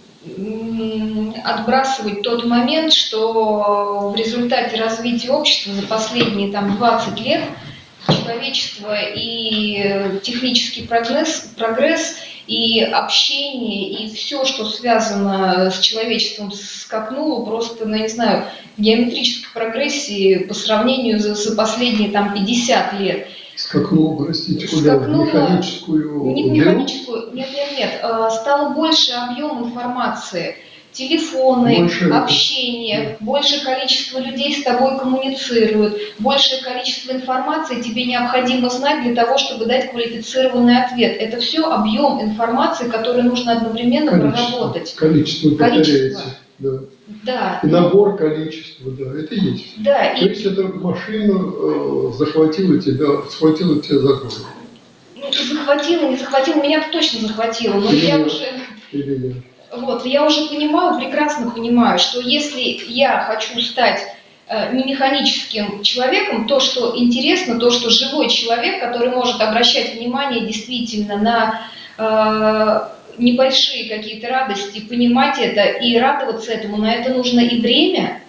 отбрасывать тот момент, что в результате развития общества за последние там, двадцать лет человечество и технический прогресс, прогресс и общение, и все, что связано с человечеством, скакнуло просто, ну, я не знаю, в геометрической прогрессии по сравнению за, за последние там, пятьдесят лет. Скакнуло, простите, куда? Скакнуло, механическую? Не в механическую, нет, нет, нет. Стало больше объем информации. Телефоны, больше общение, это. Большее количество людей с тобой коммуницируют, большее количество информации тебе необходимо знать для того, чтобы дать квалифицированный ответ. Это все объем информации, который нужно одновременно количество, проработать. Количество, количество. Да. Да. И набор количества, да, это есть. Да, То и... есть эта машина э, захватила тебя, схватила тебя за горло. Ну, захватила, не захватила, меня точно захватила, но Или я нет. уже... Или нет. Вот, я уже понимаю, прекрасно понимаю, что если я хочу стать э, не механическим человеком, то, что интересно, то, что живой человек, который может обращать внимание действительно на э, небольшие какие-то радости, понимать это и радоваться этому, на это нужно и время,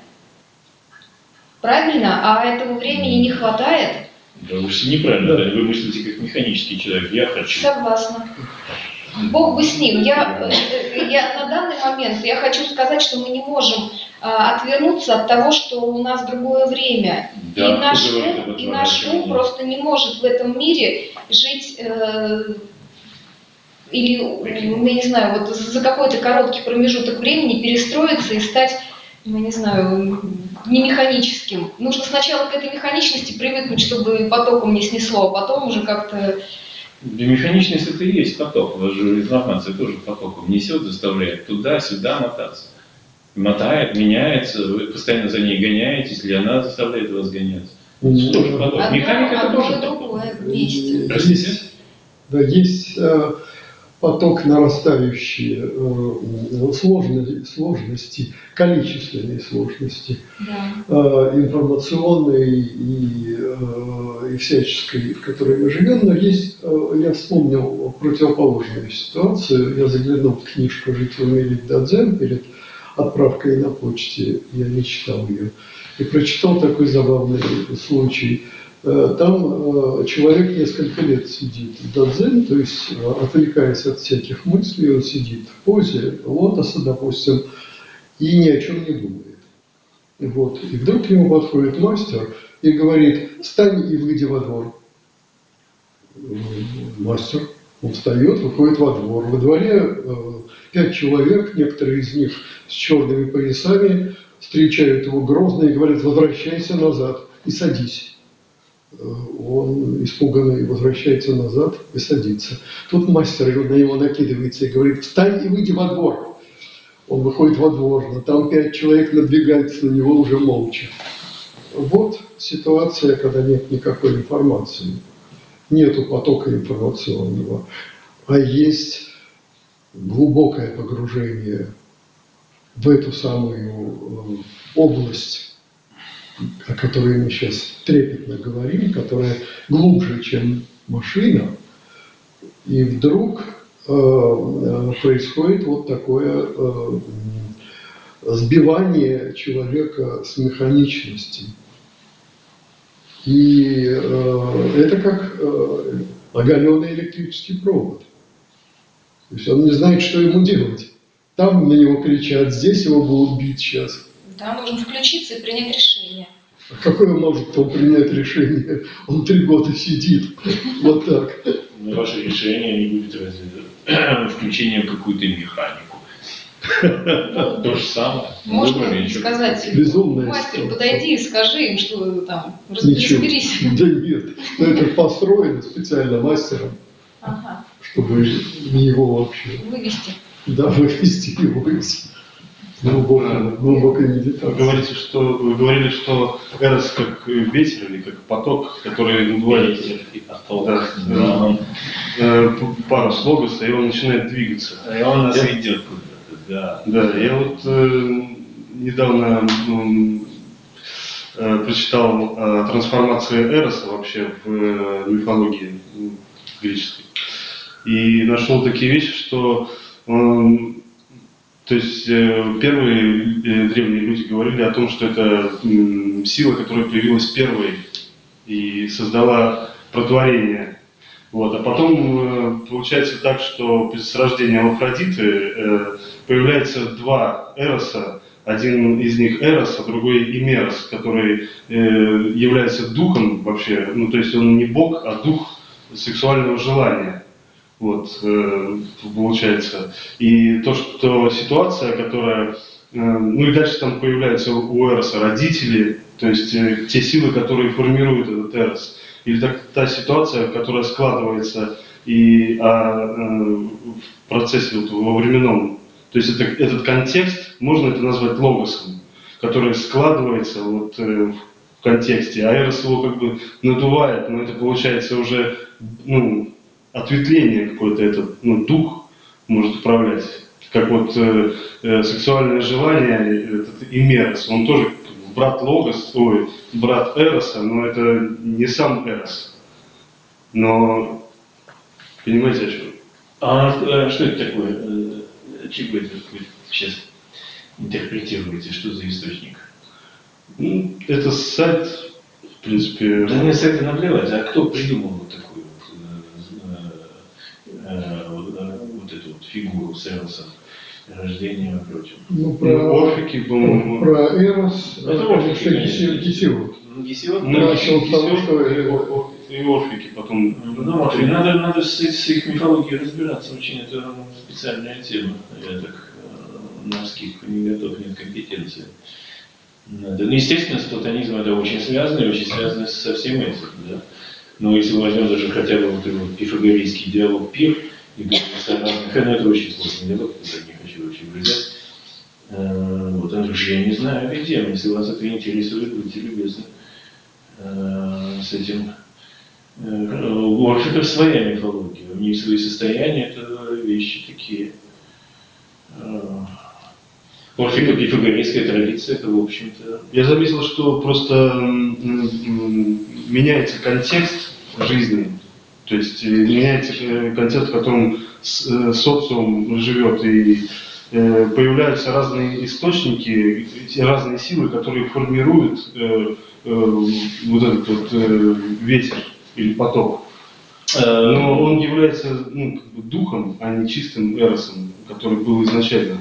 правильно? А этого времени не хватает. Да уж неправильно, да. Вы мыслите как механический человек, я хочу. Согласна. Бог бы с ним. Я, я на данный момент я хочу сказать, что мы не можем а, отвернуться от того, что у нас другое время. Да, и наш ум, и наш ум просто не может в этом мире жить э, или, я не знаю, вот за какой-то короткий промежуток времени перестроиться и стать, ну, не знаю, не механическим. Нужно сначала к этой механичности привыкнуть, чтобы потоком не снесло, а потом уже как-то... Да, механичность это и есть поток. У вас же информация тоже потоком несет, заставляет туда-сюда мотаться. Мотает, меняется, вы постоянно за ней гоняетесь, или она заставляет вас гоняться. Это тоже поток. Одно, Механика это одно тоже другое поток. вместе. Простите? Есть, да, есть э, поток нарастающие э, сложности, сложности, количественные сложности, Да. э, информационной и, э, и всяческой, в которой мы живем. Но есть, э, я вспомнил противоположную ситуацию. Я заглянул в книжку «Жить в мире Дадзен» перед отправкой на почте, я не читал ее, и прочитал такой забавный случай. Там человек несколько лет сидит в дадзен, то есть отвлекаясь от всяких мыслей, он сидит в позе лотоса, допустим, и ни о чем не думает. Вот. И вдруг к нему подходит мастер и говорит: «Встань и выйди во двор». Мастер, он встает, выходит во двор. Во дворе пять человек, некоторые из них с черными поясами, встречают его грозно и говорят: «Возвращайся назад и садись». Он испуганный возвращается назад и садится. Тут мастер на него накидывается и говорит: «Встань и выйди во двор». Он выходит во двор, но там пять человек надвигаются на него уже молча. Вот ситуация, когда нет никакой информации. Нету потока информационного, а есть глубокое погружение в эту самую область, о которой мы сейчас трепетно говорим, которая глубже, чем машина, и вдруг э, происходит вот такое э, сбивание человека с механичности. И э, это как э, оголенный электрический провод. То есть он не знает, что ему делать. Там на него кричат, здесь его будут бить сейчас. Да, нужно включиться и принять решение. А какое может он принять решение? Он три года сидит. Вот так. Но ваше решение не будет разве включение в какую-то механику. То же самое. Можно сказать: безумная мастер, ситуация. подойди и скажи им, что там, Ничего. разберись. Да нет. Но это построено специально мастером, Ага. чтобы его вообще, Вывести. да, вывести его из глубокой, глубокой Вы медитации. говорите, что вы говорили, что Эрос как ветер или как поток, который надувает И поток. да, Да. э, парус логоса, и он начинает двигаться. И он нас Я- ведет куда-то, да. Да, я вот э, недавно ну, э, прочитал э, трансформацию Эроса вообще в э, мифологии ну, греческой. И нашел такие вещи, что он, то есть э, первые э, древние люди говорили о том, что это м, сила, которая появилась первой и создала протворение. Вот. А потом э, получается так, что с рождением Афродиты э, появляется два Эроса. Один из них Эрос, а другой Имерос, который э, является духом вообще, ну то есть он не бог, а дух сексуального желания. Вот, э, получается. И то, что ситуация, которая... Э, ну и дальше там появляются у Эроса родители, то есть э, те силы, которые формируют этот Эрос. Или так, та ситуация, которая складывается и, а, э, в процессе вот, во временном. То есть это, этот контекст, можно это назвать логосом, который складывается вот, э, в контексте, а Эрос его как бы надувает, но это получается уже... Ну, ответвление какое-то, этот ну, дух может управлять. Как вот э, э, сексуальное желание, этот Имерос, он тоже брат Логос, ой, брат Эроса, но это не сам Эрос. Но понимаете, о чем? А э, что это такое? Э, Чего это вы сейчас интерпретируете? Что за источник? Ну, это сайт, в принципе... Да мне с это наплевать, а кто придумал вот такую вот, э, э, вот, э, вот эту вот фигуру с Эросом, рождением и прочим? Ну, Ну, про, Орфики, по-моему... про Эрос, Это конечно, Орфики, конечно. Гесиод. Ну, Гесиод, Ну, да. начал с того, Гесиод что- и Ор- и Орфики потом... Ну, и надо, надо с, с их мифологией разбираться, очень это специальная тема. Я так э, на скидку не готов, нет компетенции. Надо. Ну, естественно, с платонизмом это очень связано, и очень связано со всем этим. Да? Но если мы возьмем даже хотя бы вот его пифагорейский диалог Пир, и говорим о разных, ну, это очень сложный диалог, я не хочу вообще влезать. Э, вот, он же, я не знаю этой темы, если вас это интересует, будьте любезны э, с этим У орфиков своя мифология, у них свои состояния, это вещи такие. Орфико-пифагорейская традиция, это, в общем-то... Я заметил, что просто меняется контекст жизни, то есть меняется контекст, в котором социум живет, и появляются разные источники, разные силы, которые формируют вот этот вот ветер или поток. Но он является, ну, как бы духом, а не чистым эросом, который был изначально.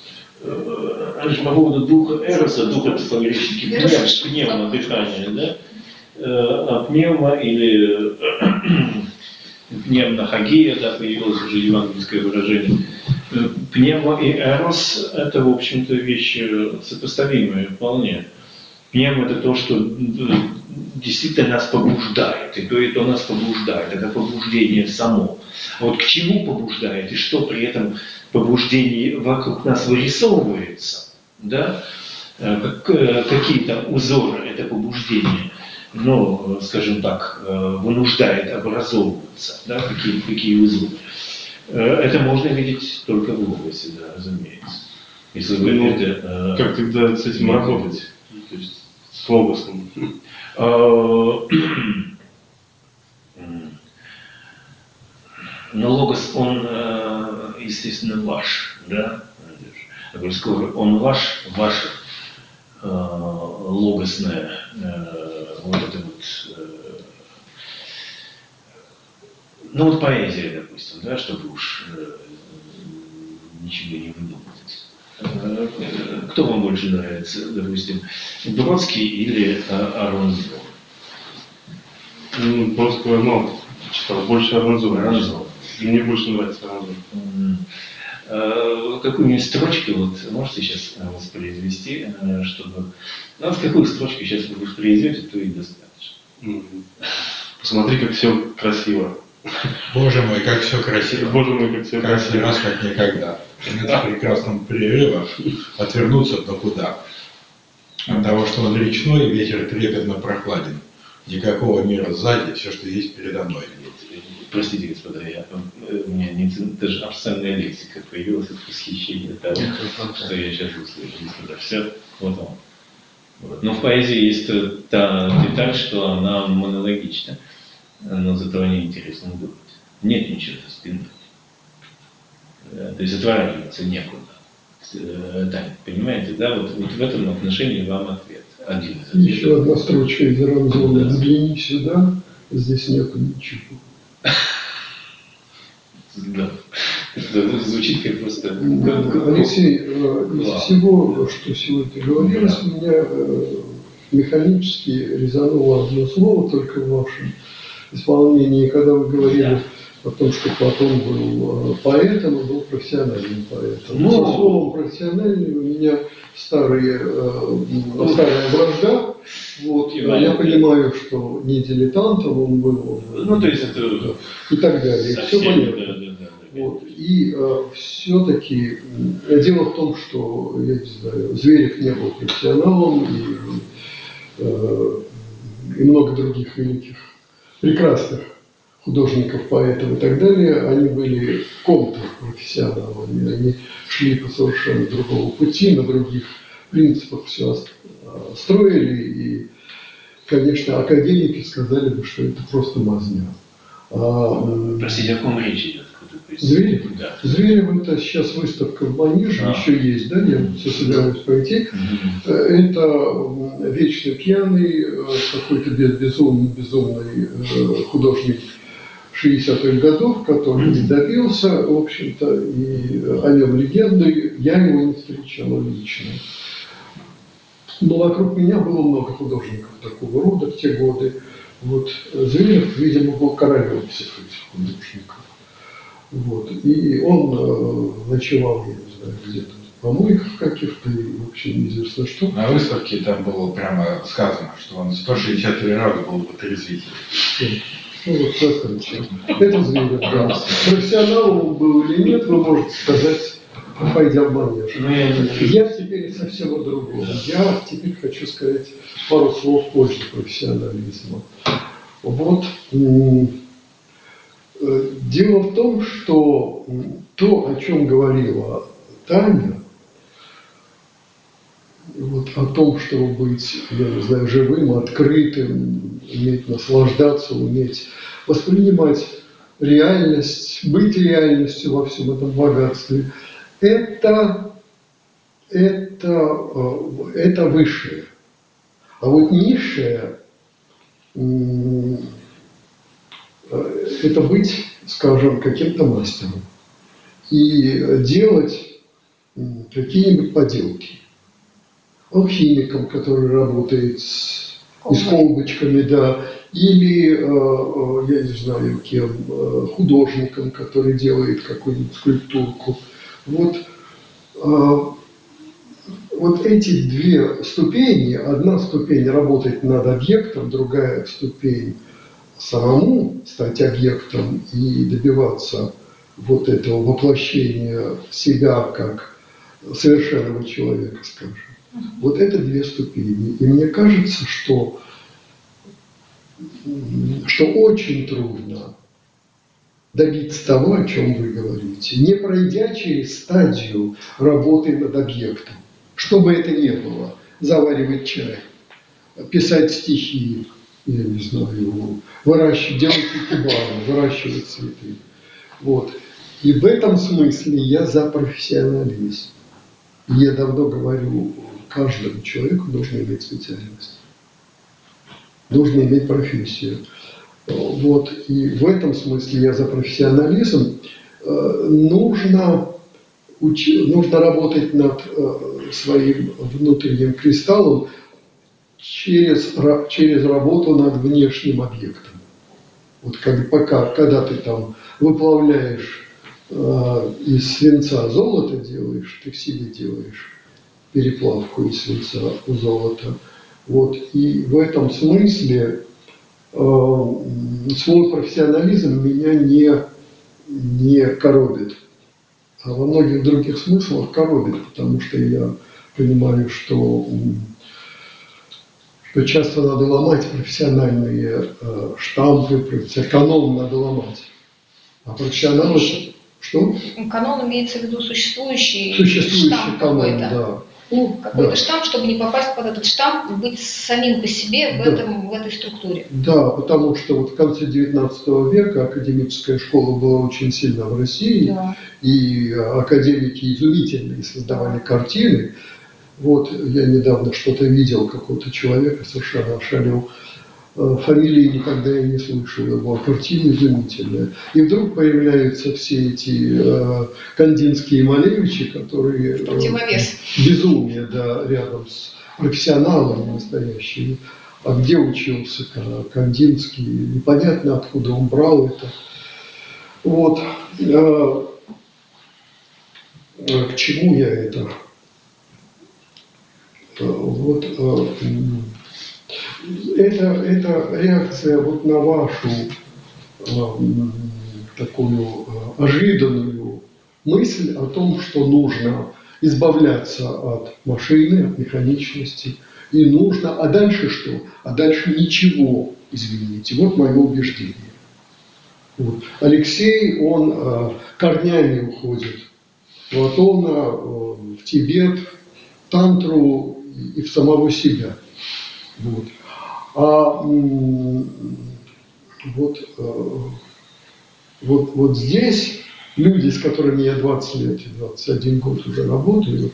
По поводу духа эроса, духа по-гречески пневма, дыхание, да? А пневма или пневмохагия, да, появилось уже евангельское выражение. Пневма и эрос – это, в общем-то, вещи сопоставимые вполне. Пневма – это то, что действительно нас побуждает, и то, и то нас побуждает, это побуждение само. А вот к чему побуждает, и что при этом побуждении вокруг нас вырисовывается, да? Какие-то узоры это побуждение, но, скажем так, вынуждает образовываться, да? какие, какие узоры. Это можно видеть только в логосе, да, разумеется. Если вы ну, это, как тогда с этим работать? То есть с логосом? Но логос, он, естественно, ваш, да? Он ваш, ваше логосное, вот это вот, ну вот поэзия, допустим, да, чтобы уж ничего не выдумывать. Кто вам больше нравится, допустим, Бродский или Аронзо? Ну, Бродского мало читал, больше Аронзо. Аронзо. Мне больше нравится Аронзо. Какую-нибудь строчку вот можете сейчас воспроизвести, чтобы... Ну, вот какую строчку сейчас вы воспроизведете, то и достаточно. Посмотри, как все красиво. Боже мой, как все красиво. Боже мой, как все Каждый красиво. раз, как никогда. Конец прекрасного перерыва. Отвернуться до куда? От того, что он речной, ветер трепетно прохладен. Никакого мира сзади, все, что есть передо мной. Простите, господа, я, у меня не, даже обсценная лексика появилась от восхищения того, что я сейчас услышал. Все, вот он. Вот. Но в поэзии есть та деталь, что она монологична, но зато о ней интересно думать. Нет ничего за спиной. То есть отворачиваться некуда. Таня, понимаете, да? Вот, вот в этом отношении вам ответ. Один из ответов. Еще одна строчка из Аронзо. Взгляни сюда, здесь нету ничего. Да. Это звучит как просто... Алексей, из всего, что сегодня говорилось, у меня механически резануло одно слово только в вашем исполнении, когда вы говорили о том, что Платон был поэтом и был профессиональным поэтом. Ну, со словом профессиональный у меня старые, старая вражда. Вот, я, я понимаю, что не дилетантом он был. Ну, то есть это... И так далее. Все понятно. Да, да, да, да. Вот. И э, все-таки дело в том, что, я не знаю, Зверев не был профессионалом, и, э, и много других великих, прекрасных художников, поэтов и так далее, они были контрпрофессионалами, они шли по совершенно другому пути, на других принципах все строили, и, конечно, академики сказали бы, что это просто мазня. А, Простите, о ком речь идет? Зверев? Да. Зверев — это сейчас выставка в Манеже, А. еще есть, да, я все собираюсь пойти. Mm-hmm. Это вечно пьяный, какой-то безумный, безумный художник шестидесятых годов, который не добился, в общем-то, и о нем легенды. Я его не встречал лично. Но вокруг меня было много художников такого рода в те годы. Вот Зверев, видимо, был королем всех этих художников. Вот. И он э, ночевал, я не знаю, где-то в помойках каких-то, и вообще неизвестно что. На выставке там было прямо сказано, что он сто шестьдесят три раза был в отрезвителе. Ну вот, смотрите. Это Зверев, да. Профессионалом он был или нет, вы можете сказать, пойдя в Манеж. Ну, я... я теперь совсем о другом. Я теперь хочу сказать пару слов в пользу профессионализма. Вот дело в том, что то, о чем говорила Таня, вот о том, чтобы быть, я не знаю, живым, открытым, уметь наслаждаться, уметь воспринимать реальность, быть реальностью во всем этом богатстве, это, это, это высшее. А вот низшее – это быть, скажем, каким-то мастером и делать какие-нибудь поделки. Алхимиком, который работает с, и с колбочками, да, или, э, я не знаю кем, э, художником, который делает какую-нибудь скульптурку. Вот, э, вот эти две ступени, одна ступень работать над объектом, другая ступень самому стать объектом и добиваться вот этого воплощения себя как совершенного человека, скажем. Вот это две ступени. И мне кажется, что, что очень трудно добиться того, о чем вы говорите, не пройдя через стадию работы над объектом. Что бы это ни было, заваривать чай, писать стихи, я не знаю, выращивать, делать икебаны, выращивать цветы. Вот. И в этом смысле я за профессионализм. Я давно говорю, каждому человеку нужно иметь специальность, нужно иметь профессию. Вот. И в этом смысле я за профессионализм. Нужно, учи, нужно работать над своим внутренним кристаллом через, через работу над внешним объектом. Вот как, пока, когда ты там выплавляешь э, из свинца золото делаешь, ты в себе делаешь переплавку из свинца у золота. Вот. И в этом смысле э, свой профессионализм меня не, не коробит. А во многих других смыслах коробит, потому что я понимаю, что, что часто надо ломать профессиональные э, штампы, канон надо ломать. А профессионалы... Что? Канон имеется в виду существующий, существующий штамп канон, какой-то. Да. Ну, какой-то да. штамп, чтобы не попасть под этот штамп, быть самим по себе в, Да. этом, в этой структуре. Да, потому что вот в конце девятнадцатого века академическая школа была очень сильна в России, Да. и академики изумительные создавали картины. Вот я недавно что-то видел, какого-то человека совершенно ошалел. Фамилии никогда я не слышал его, а картина изумительная. И вдруг появляются все эти э, Кандинские и Малевичи, которые... Противовес. Э, безумие, да, рядом с профессионалами настоящими. А где учился Кандинский? Непонятно, откуда он брал это. Вот. Э, к чему я это? Э, вот... Э, Это, это реакция вот на вашу э, такую э, ожиданную мысль о том, что нужно избавляться от машины, от механичности, и нужно, а дальше что? А дальше ничего, извините, вот мое убеждение. Вот. Алексей, он э, корнями уходит в Платона, э, в Тибет, в тантру и в самого себя. Вот. А вот, вот, вот здесь люди, с которыми я двадцать лет и двадцать один год уже работаю,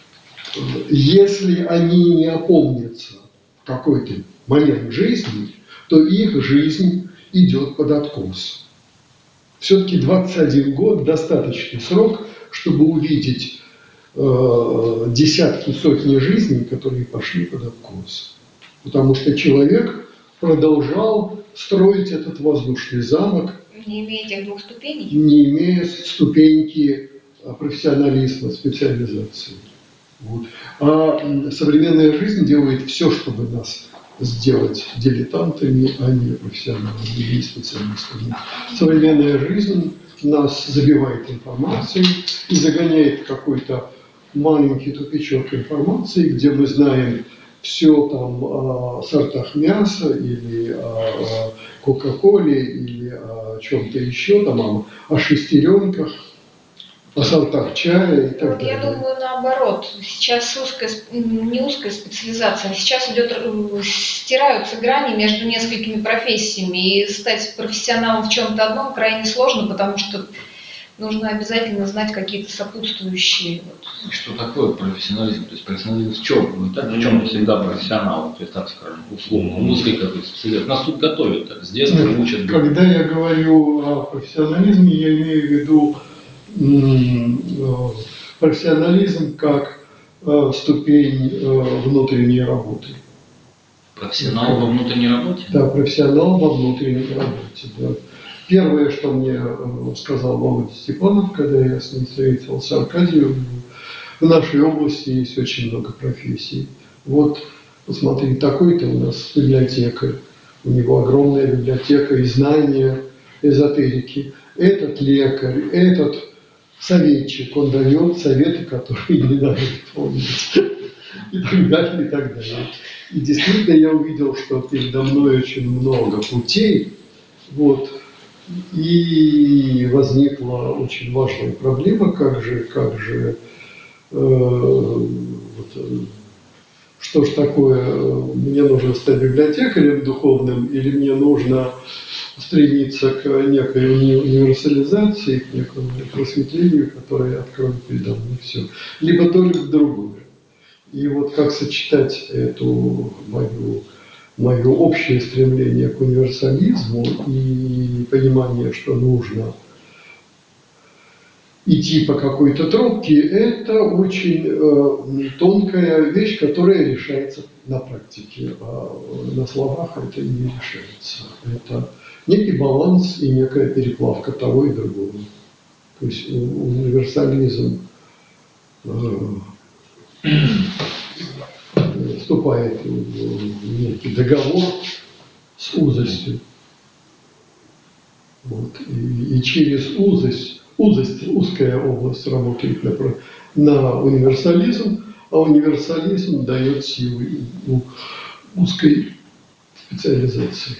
если они не опомнятся в какой-то момент жизни, то их жизнь идет под откос. Все-таки двадцать один год достаточный срок, чтобы увидеть э, десятки, сотни жизней, которые пошли под откос. Потому что человек продолжал строить этот воздушный замок, Не имея этих двух ступеней? не имея ступеньки профессионализма, специализации. Вот. А современная жизнь делает все, чтобы нас сделать дилетантами, а не профессионалами или специалистами. Современная жизнь нас забивает информацией и загоняет в какой-то маленький тупичок информации, где мы знаем все там о сортах мяса или о Кока-Коле или о чем-то еще, там, о, о шестеренках, о сортах чая и так Вот далее. я думаю, наоборот. Сейчас узкая, не узкая специализация, а сейчас идет, стираются грани между несколькими профессиями. И стать профессионалом в чем-то одном крайне сложно, потому что нужно обязательно знать какие-то сопутствующие. Вот. Что такое профессионализм? То есть профессионализм в чем? Ну, так, в чем мы всегда профессионалы, то есть так скажем, условно, в узкой какой-то специализации. Нас тут готовят, так, с детства учат. Когда я говорю о профессионализме, я имею в виду профессионализм как э, ступень э, внутренней работы. Профессионал во внутренней работе? Да, профессионал во внутренней работе. Да. Первое, что мне э, сказал Володя Степанов, когда я с ним встретился, Аркадий, в нашей области есть очень много профессий. Вот, посмотри, такой-то у нас библиотекарь, у него огромная библиотека и знания эзотерики. Этот лекарь, этот советчик, он дает советы, которые не надо исполнить. И так далее, и так далее. И действительно я увидел, что передо мной очень много путей. Вот. И возникла очень важная проблема, как же, как же, э, вот, что ж такое, мне нужно стать библиотекарем духовным, или мне нужно стремиться к некой уни- универсализации, к некому просветлению, которое откроет передо мной все. Либо то, либо другое. И вот как сочетать эту мою, мое общее стремление к универсализму и понимание, что нужно идти по какой-то тропке, это очень э, тонкая вещь, которая решается на практике, а на словах это не решается. Это некий баланс и некая переплавка того и другого. То есть универсализм э, вступает в некий договор с узостью. Вот. И, и через узость, узость, узкая область работает на, на универсализм, а универсализм дает силы узкой специализации.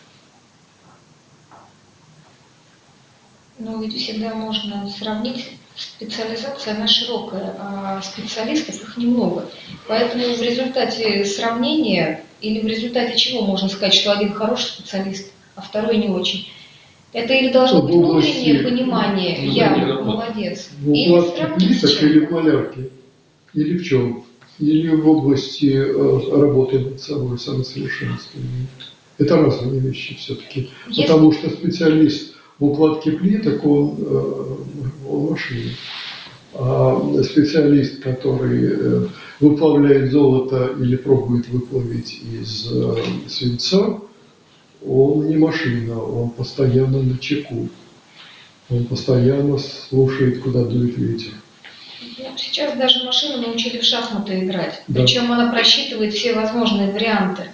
Но ведь всегда можно сравнить, специализация она широкая, а специалистов их немного. Поэтому в результате сравнения или в результате чего можно сказать, что один хороший специалист, а второй не очень? Это или должно быть внутреннее понимание, ну, я да, молодец, В или области сравнить с плиток или в чем-то. малярке? Или в чем? Или в области э, работы над собой, самосовершенствования? Это разные вещи все-таки. Если- Потому что специалист в укладке плиток, он, э, он машина. А специалист, который э, выплавляет золото или пробует выплавить из э, свинца, он не машина, он постоянно на чеку. Он постоянно слушает, куда дует ветер. Ну, сейчас даже машину научили в шахматы играть. Да. Причем она просчитывает все возможные варианты.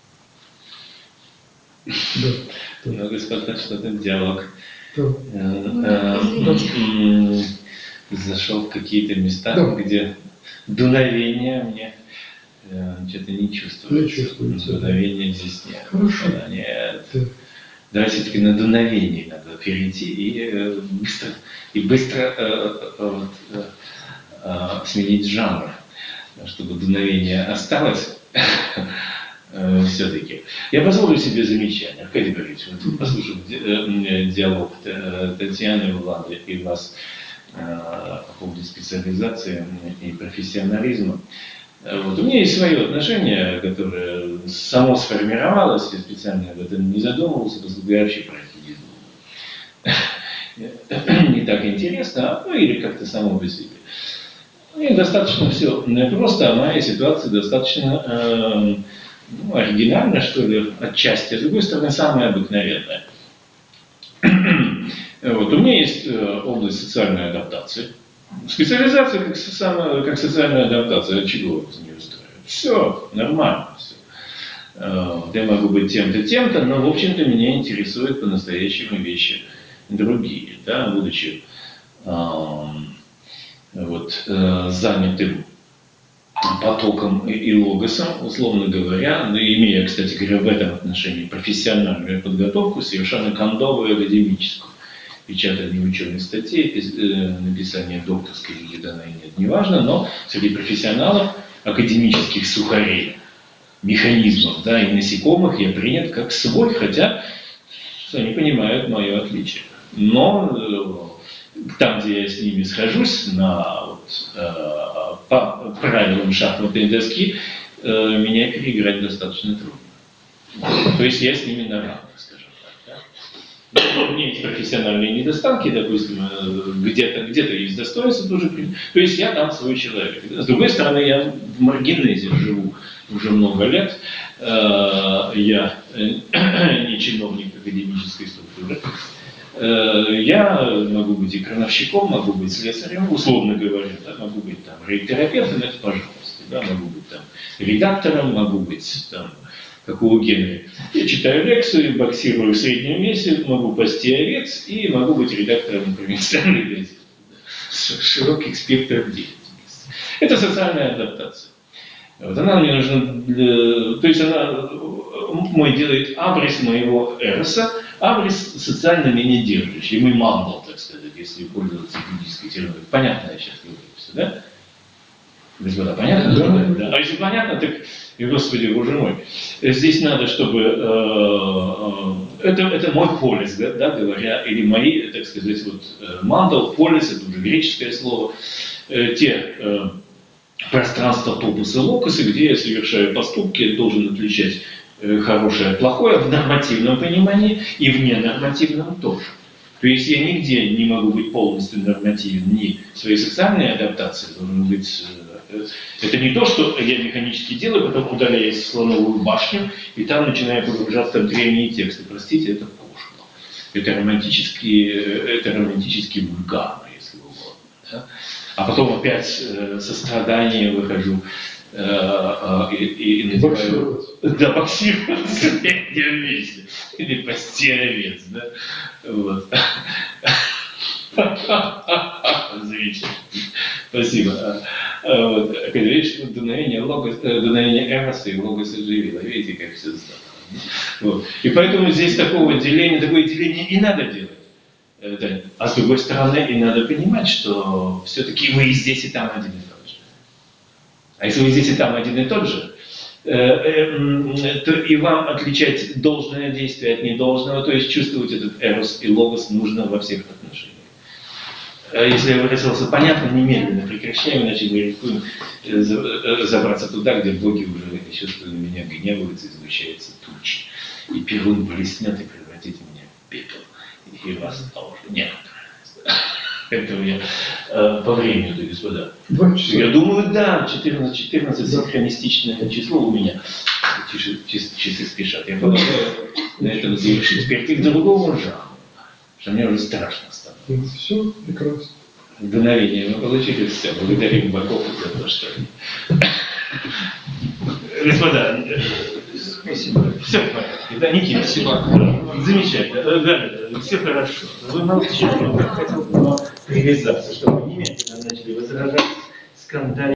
Да, да, Ну, господа, что-то диалог да. э, э, м, зашел в какие-то места, Да. где дуновение мне э, что-то не чувствуется. Не чувствуется. Дуновения здесь нет. Хорошо. Да, нет. Да. Давайте все-таки на дуновение надо перейти и э, быстро, и быстро э, э, вот, э, э, сменить жанр, чтобы дуновение осталось. Все-таки. Я позволю себе замечание. Аркадий Борисович, вот тут послушал ди- э, диалог Т- Татьяны, Влады и вас э, по поводу специализации и профессионализма. Э, Вот. У меня есть свое отношение, которое само сформировалось, я специально об этом не задумывался, поскольку я вообще про это не думал. Не так интересно, ну или как-то само по себе. И достаточно все просто, а моя ситуация достаточно э, ну, оригинальная, что ли, отчасти, а с другой стороны, самая обыкновенная. Вот. У меня есть э, область социальной адаптации. Специализация как, социальная, как социальная адаптация, от чего вас не устраивает? Все, нормально. Все. Э, я могу быть тем-то, тем-то, но, в общем-то, меня интересуют по-настоящему вещи другие. Да, будучи э, вот, э, занятым потоком и логосом, условно говоря, ну, имея, кстати говоря, в этом отношении профессиональную подготовку, совершенно кондовую академическую. Печатание ученых статей, написание докторской или данной нет, неважно, но среди профессионалов академических сухарей, механизмов, да, и насекомых я принят как свой, хотя они понимают мое отличие. Но там, где я с ними схожусь, на, вот, э, по правилам шахматной доски, э, меня переиграть достаточно трудно. То есть я с ними на равных, скажем так. Да? У меня есть профессиональные недостатки, допустим, где-то где есть достоинства тоже. То есть я там свой человек. С другой стороны, я в маргинезе живу уже много лет. Я не чиновник академической структуры. Я могу быть и крановщиком, могу быть слесарем, условно говоря, да, могу быть там рейд-терапевтом, это пожалуйста, да, могу быть там редактором, могу быть там, как у Генри. Я читаю лекцию, боксирую в среднем весе, могу пасти овец и могу быть редактором провинциальной газеты. Широкий спектр деятельности. Это социальная адаптация. Вот она мне нужна для... То есть она мой делает абрис моего эроса, абрис социально меня держащий, мой мандал, так сказать, если пользоваться буддийской терминологией. Понятно я сейчас говорю все, да? Господа, понятно? Да. Да. А если понятно, так, и, Господи, Боже мой, здесь надо, чтобы... Э, э, это, это мой полис, да, да, говоря, или мои, так сказать, вот, мандал, полис, это уже греческое слово, э, те... Э, пространство топуса локуса, где я совершаю поступки, должен отличать хорошее от плохое в нормативном понимании и в ненормативном тоже. То есть я нигде не могу быть полностью нормативен, ни в своей социальной адаптации должен быть... Это не то, что я механически делаю, потом удаляюсь в слоновую башню и там начинаю погружаться в древние тексты. Простите, это пошло. Это романтически, это романтически вульгарно, если угодно. Да? А потом опять э, со страданием выхожу э, э, и, и, и надеваю... Да, боксировать в среднем весе. Или пасти овец, да? Вот. Замечательно. Спасибо. Вот. Когда видишь, дуновение, логос, дуновение эроса и логоса живила. Видите, как все здорово. Вот. И поэтому здесь такого деления, такое деление и надо делать. А с другой стороны, и надо понимать, что все-таки вы и здесь, и там один и тот же. А если вы здесь, и там один и тот же, то и вам отличать должное действие от недолжного, то есть чувствовать этот эрос и логос нужно во всех отношениях. Если я выразился понятно, немедленно прекращаем, иначе мы рискуем забраться туда, где боги уже чувствуют меня, гневаются, и сгущается тучи. И Перун блеснет и превратит меня в пепел. И вас тоже. Нет. Это у меня э, по времени, да, господа. Я думаю, да, четырнадцать, четырнадцать синхронистичное число у меня. Часы, часы, часы спешат. Я полагаю на этом завершить. Перейти к другому жанру. Что мне уже страшно стало. Все прекрасно. Вдохновение мы получили все. Благодарим богов за то, что... Господа, спасибо. Все в порядке. Да, Никита, спасибо. Замечательно. Да, все хорошо. Вы молчите, я хотел бы привязаться, чтобы вы немедленно начали возражать скандально.